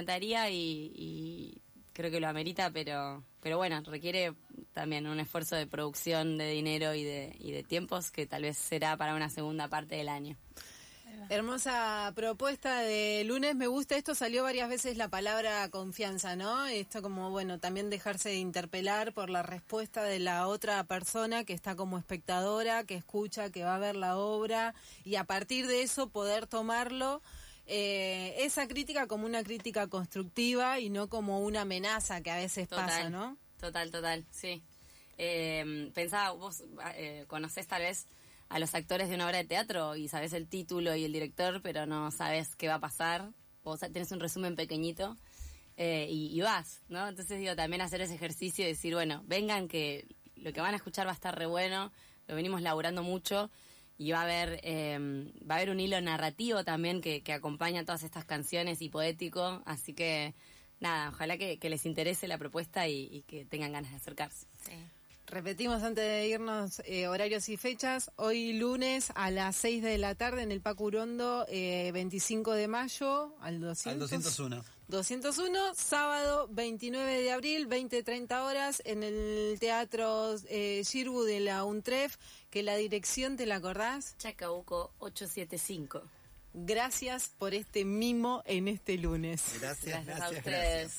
y creo que lo amerita, pero bueno, requiere también un esfuerzo de producción de dinero y de tiempos que tal vez será para una segunda parte del año. Hermosa propuesta de lunes, me gusta esto, salió varias veces la palabra confianza, ¿no? Esto como, bueno, también dejarse interpelar por la respuesta de la otra persona que está como espectadora, que escucha, que va a ver la obra y a partir de eso poder tomarlo, esa crítica como una crítica constructiva y no como una amenaza que a veces pasa, ¿no? Total, sí. Pensaba, vos conocés tal vez a los actores de una obra de teatro y sabés el título y el director, pero no sabés qué va a pasar. Vos tenés un resumen pequeñito y vas, ¿no? Entonces digo, también hacer ese ejercicio y decir, bueno, vengan que lo que van a escuchar va a estar re bueno, lo venimos laburando mucho y va a haber un hilo narrativo también que acompaña todas estas canciones y poético, así que nada, ojalá que les interese la propuesta y que tengan ganas de acercarse. Sí. Repetimos antes de irnos horarios y fechas. Hoy lunes a las 6 de la tarde en el Paco Urondo, 25 de mayo al 201. 201, sábado 29 de abril, 20-30 horas, en el Teatro Girbu de la UNTREF, que la dirección, ¿te la acordás? Chacabuco 875. Gracias por este mimo en este lunes. Gracias a ustedes.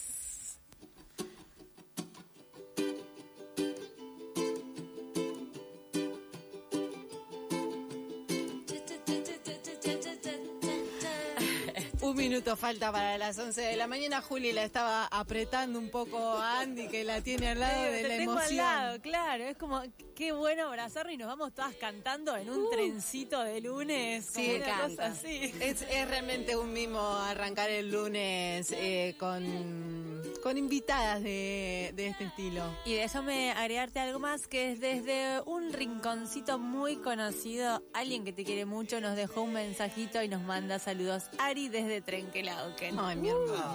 Un minuto falta para las 11 de la mañana. Juli la estaba apretando un poco a Andy, que la tiene al lado de la emoción. Al lado, claro, es como qué bueno abrazarlo y nos vamos todas cantando en un trencito de lunes. Sí, me encanta. Así. Es realmente un mimo arrancar el lunes con invitadas de este estilo. Y déjame agregarte algo más, que es desde un rinconcito muy conocido, alguien que te quiere mucho nos dejó un mensajito y nos manda saludos. Ari desde Trenquelauquen. Ay, mi hermano.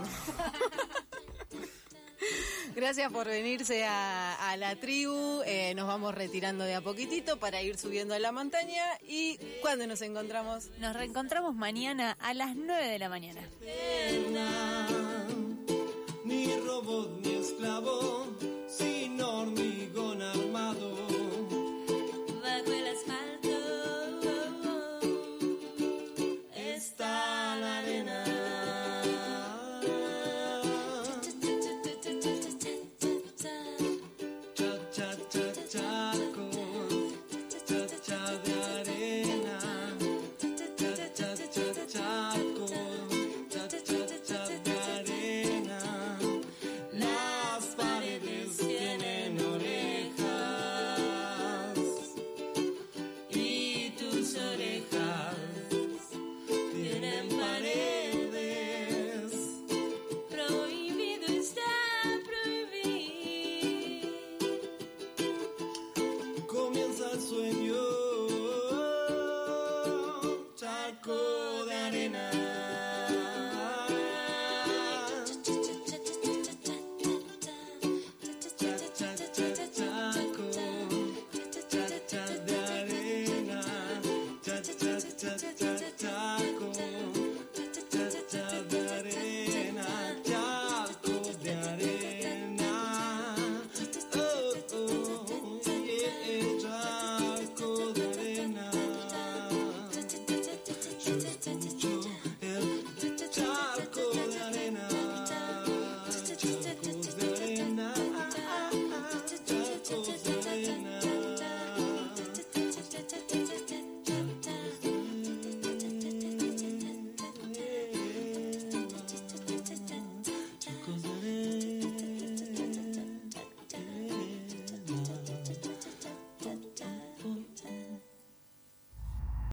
Gracias por venirse a la tribu. Nos vamos retirando de a poquitito para ir subiendo a la montaña. ¿Y cuándo nos encontramos? Nos reencontramos mañana a las 9 de la mañana. Ni robot ni esclavo.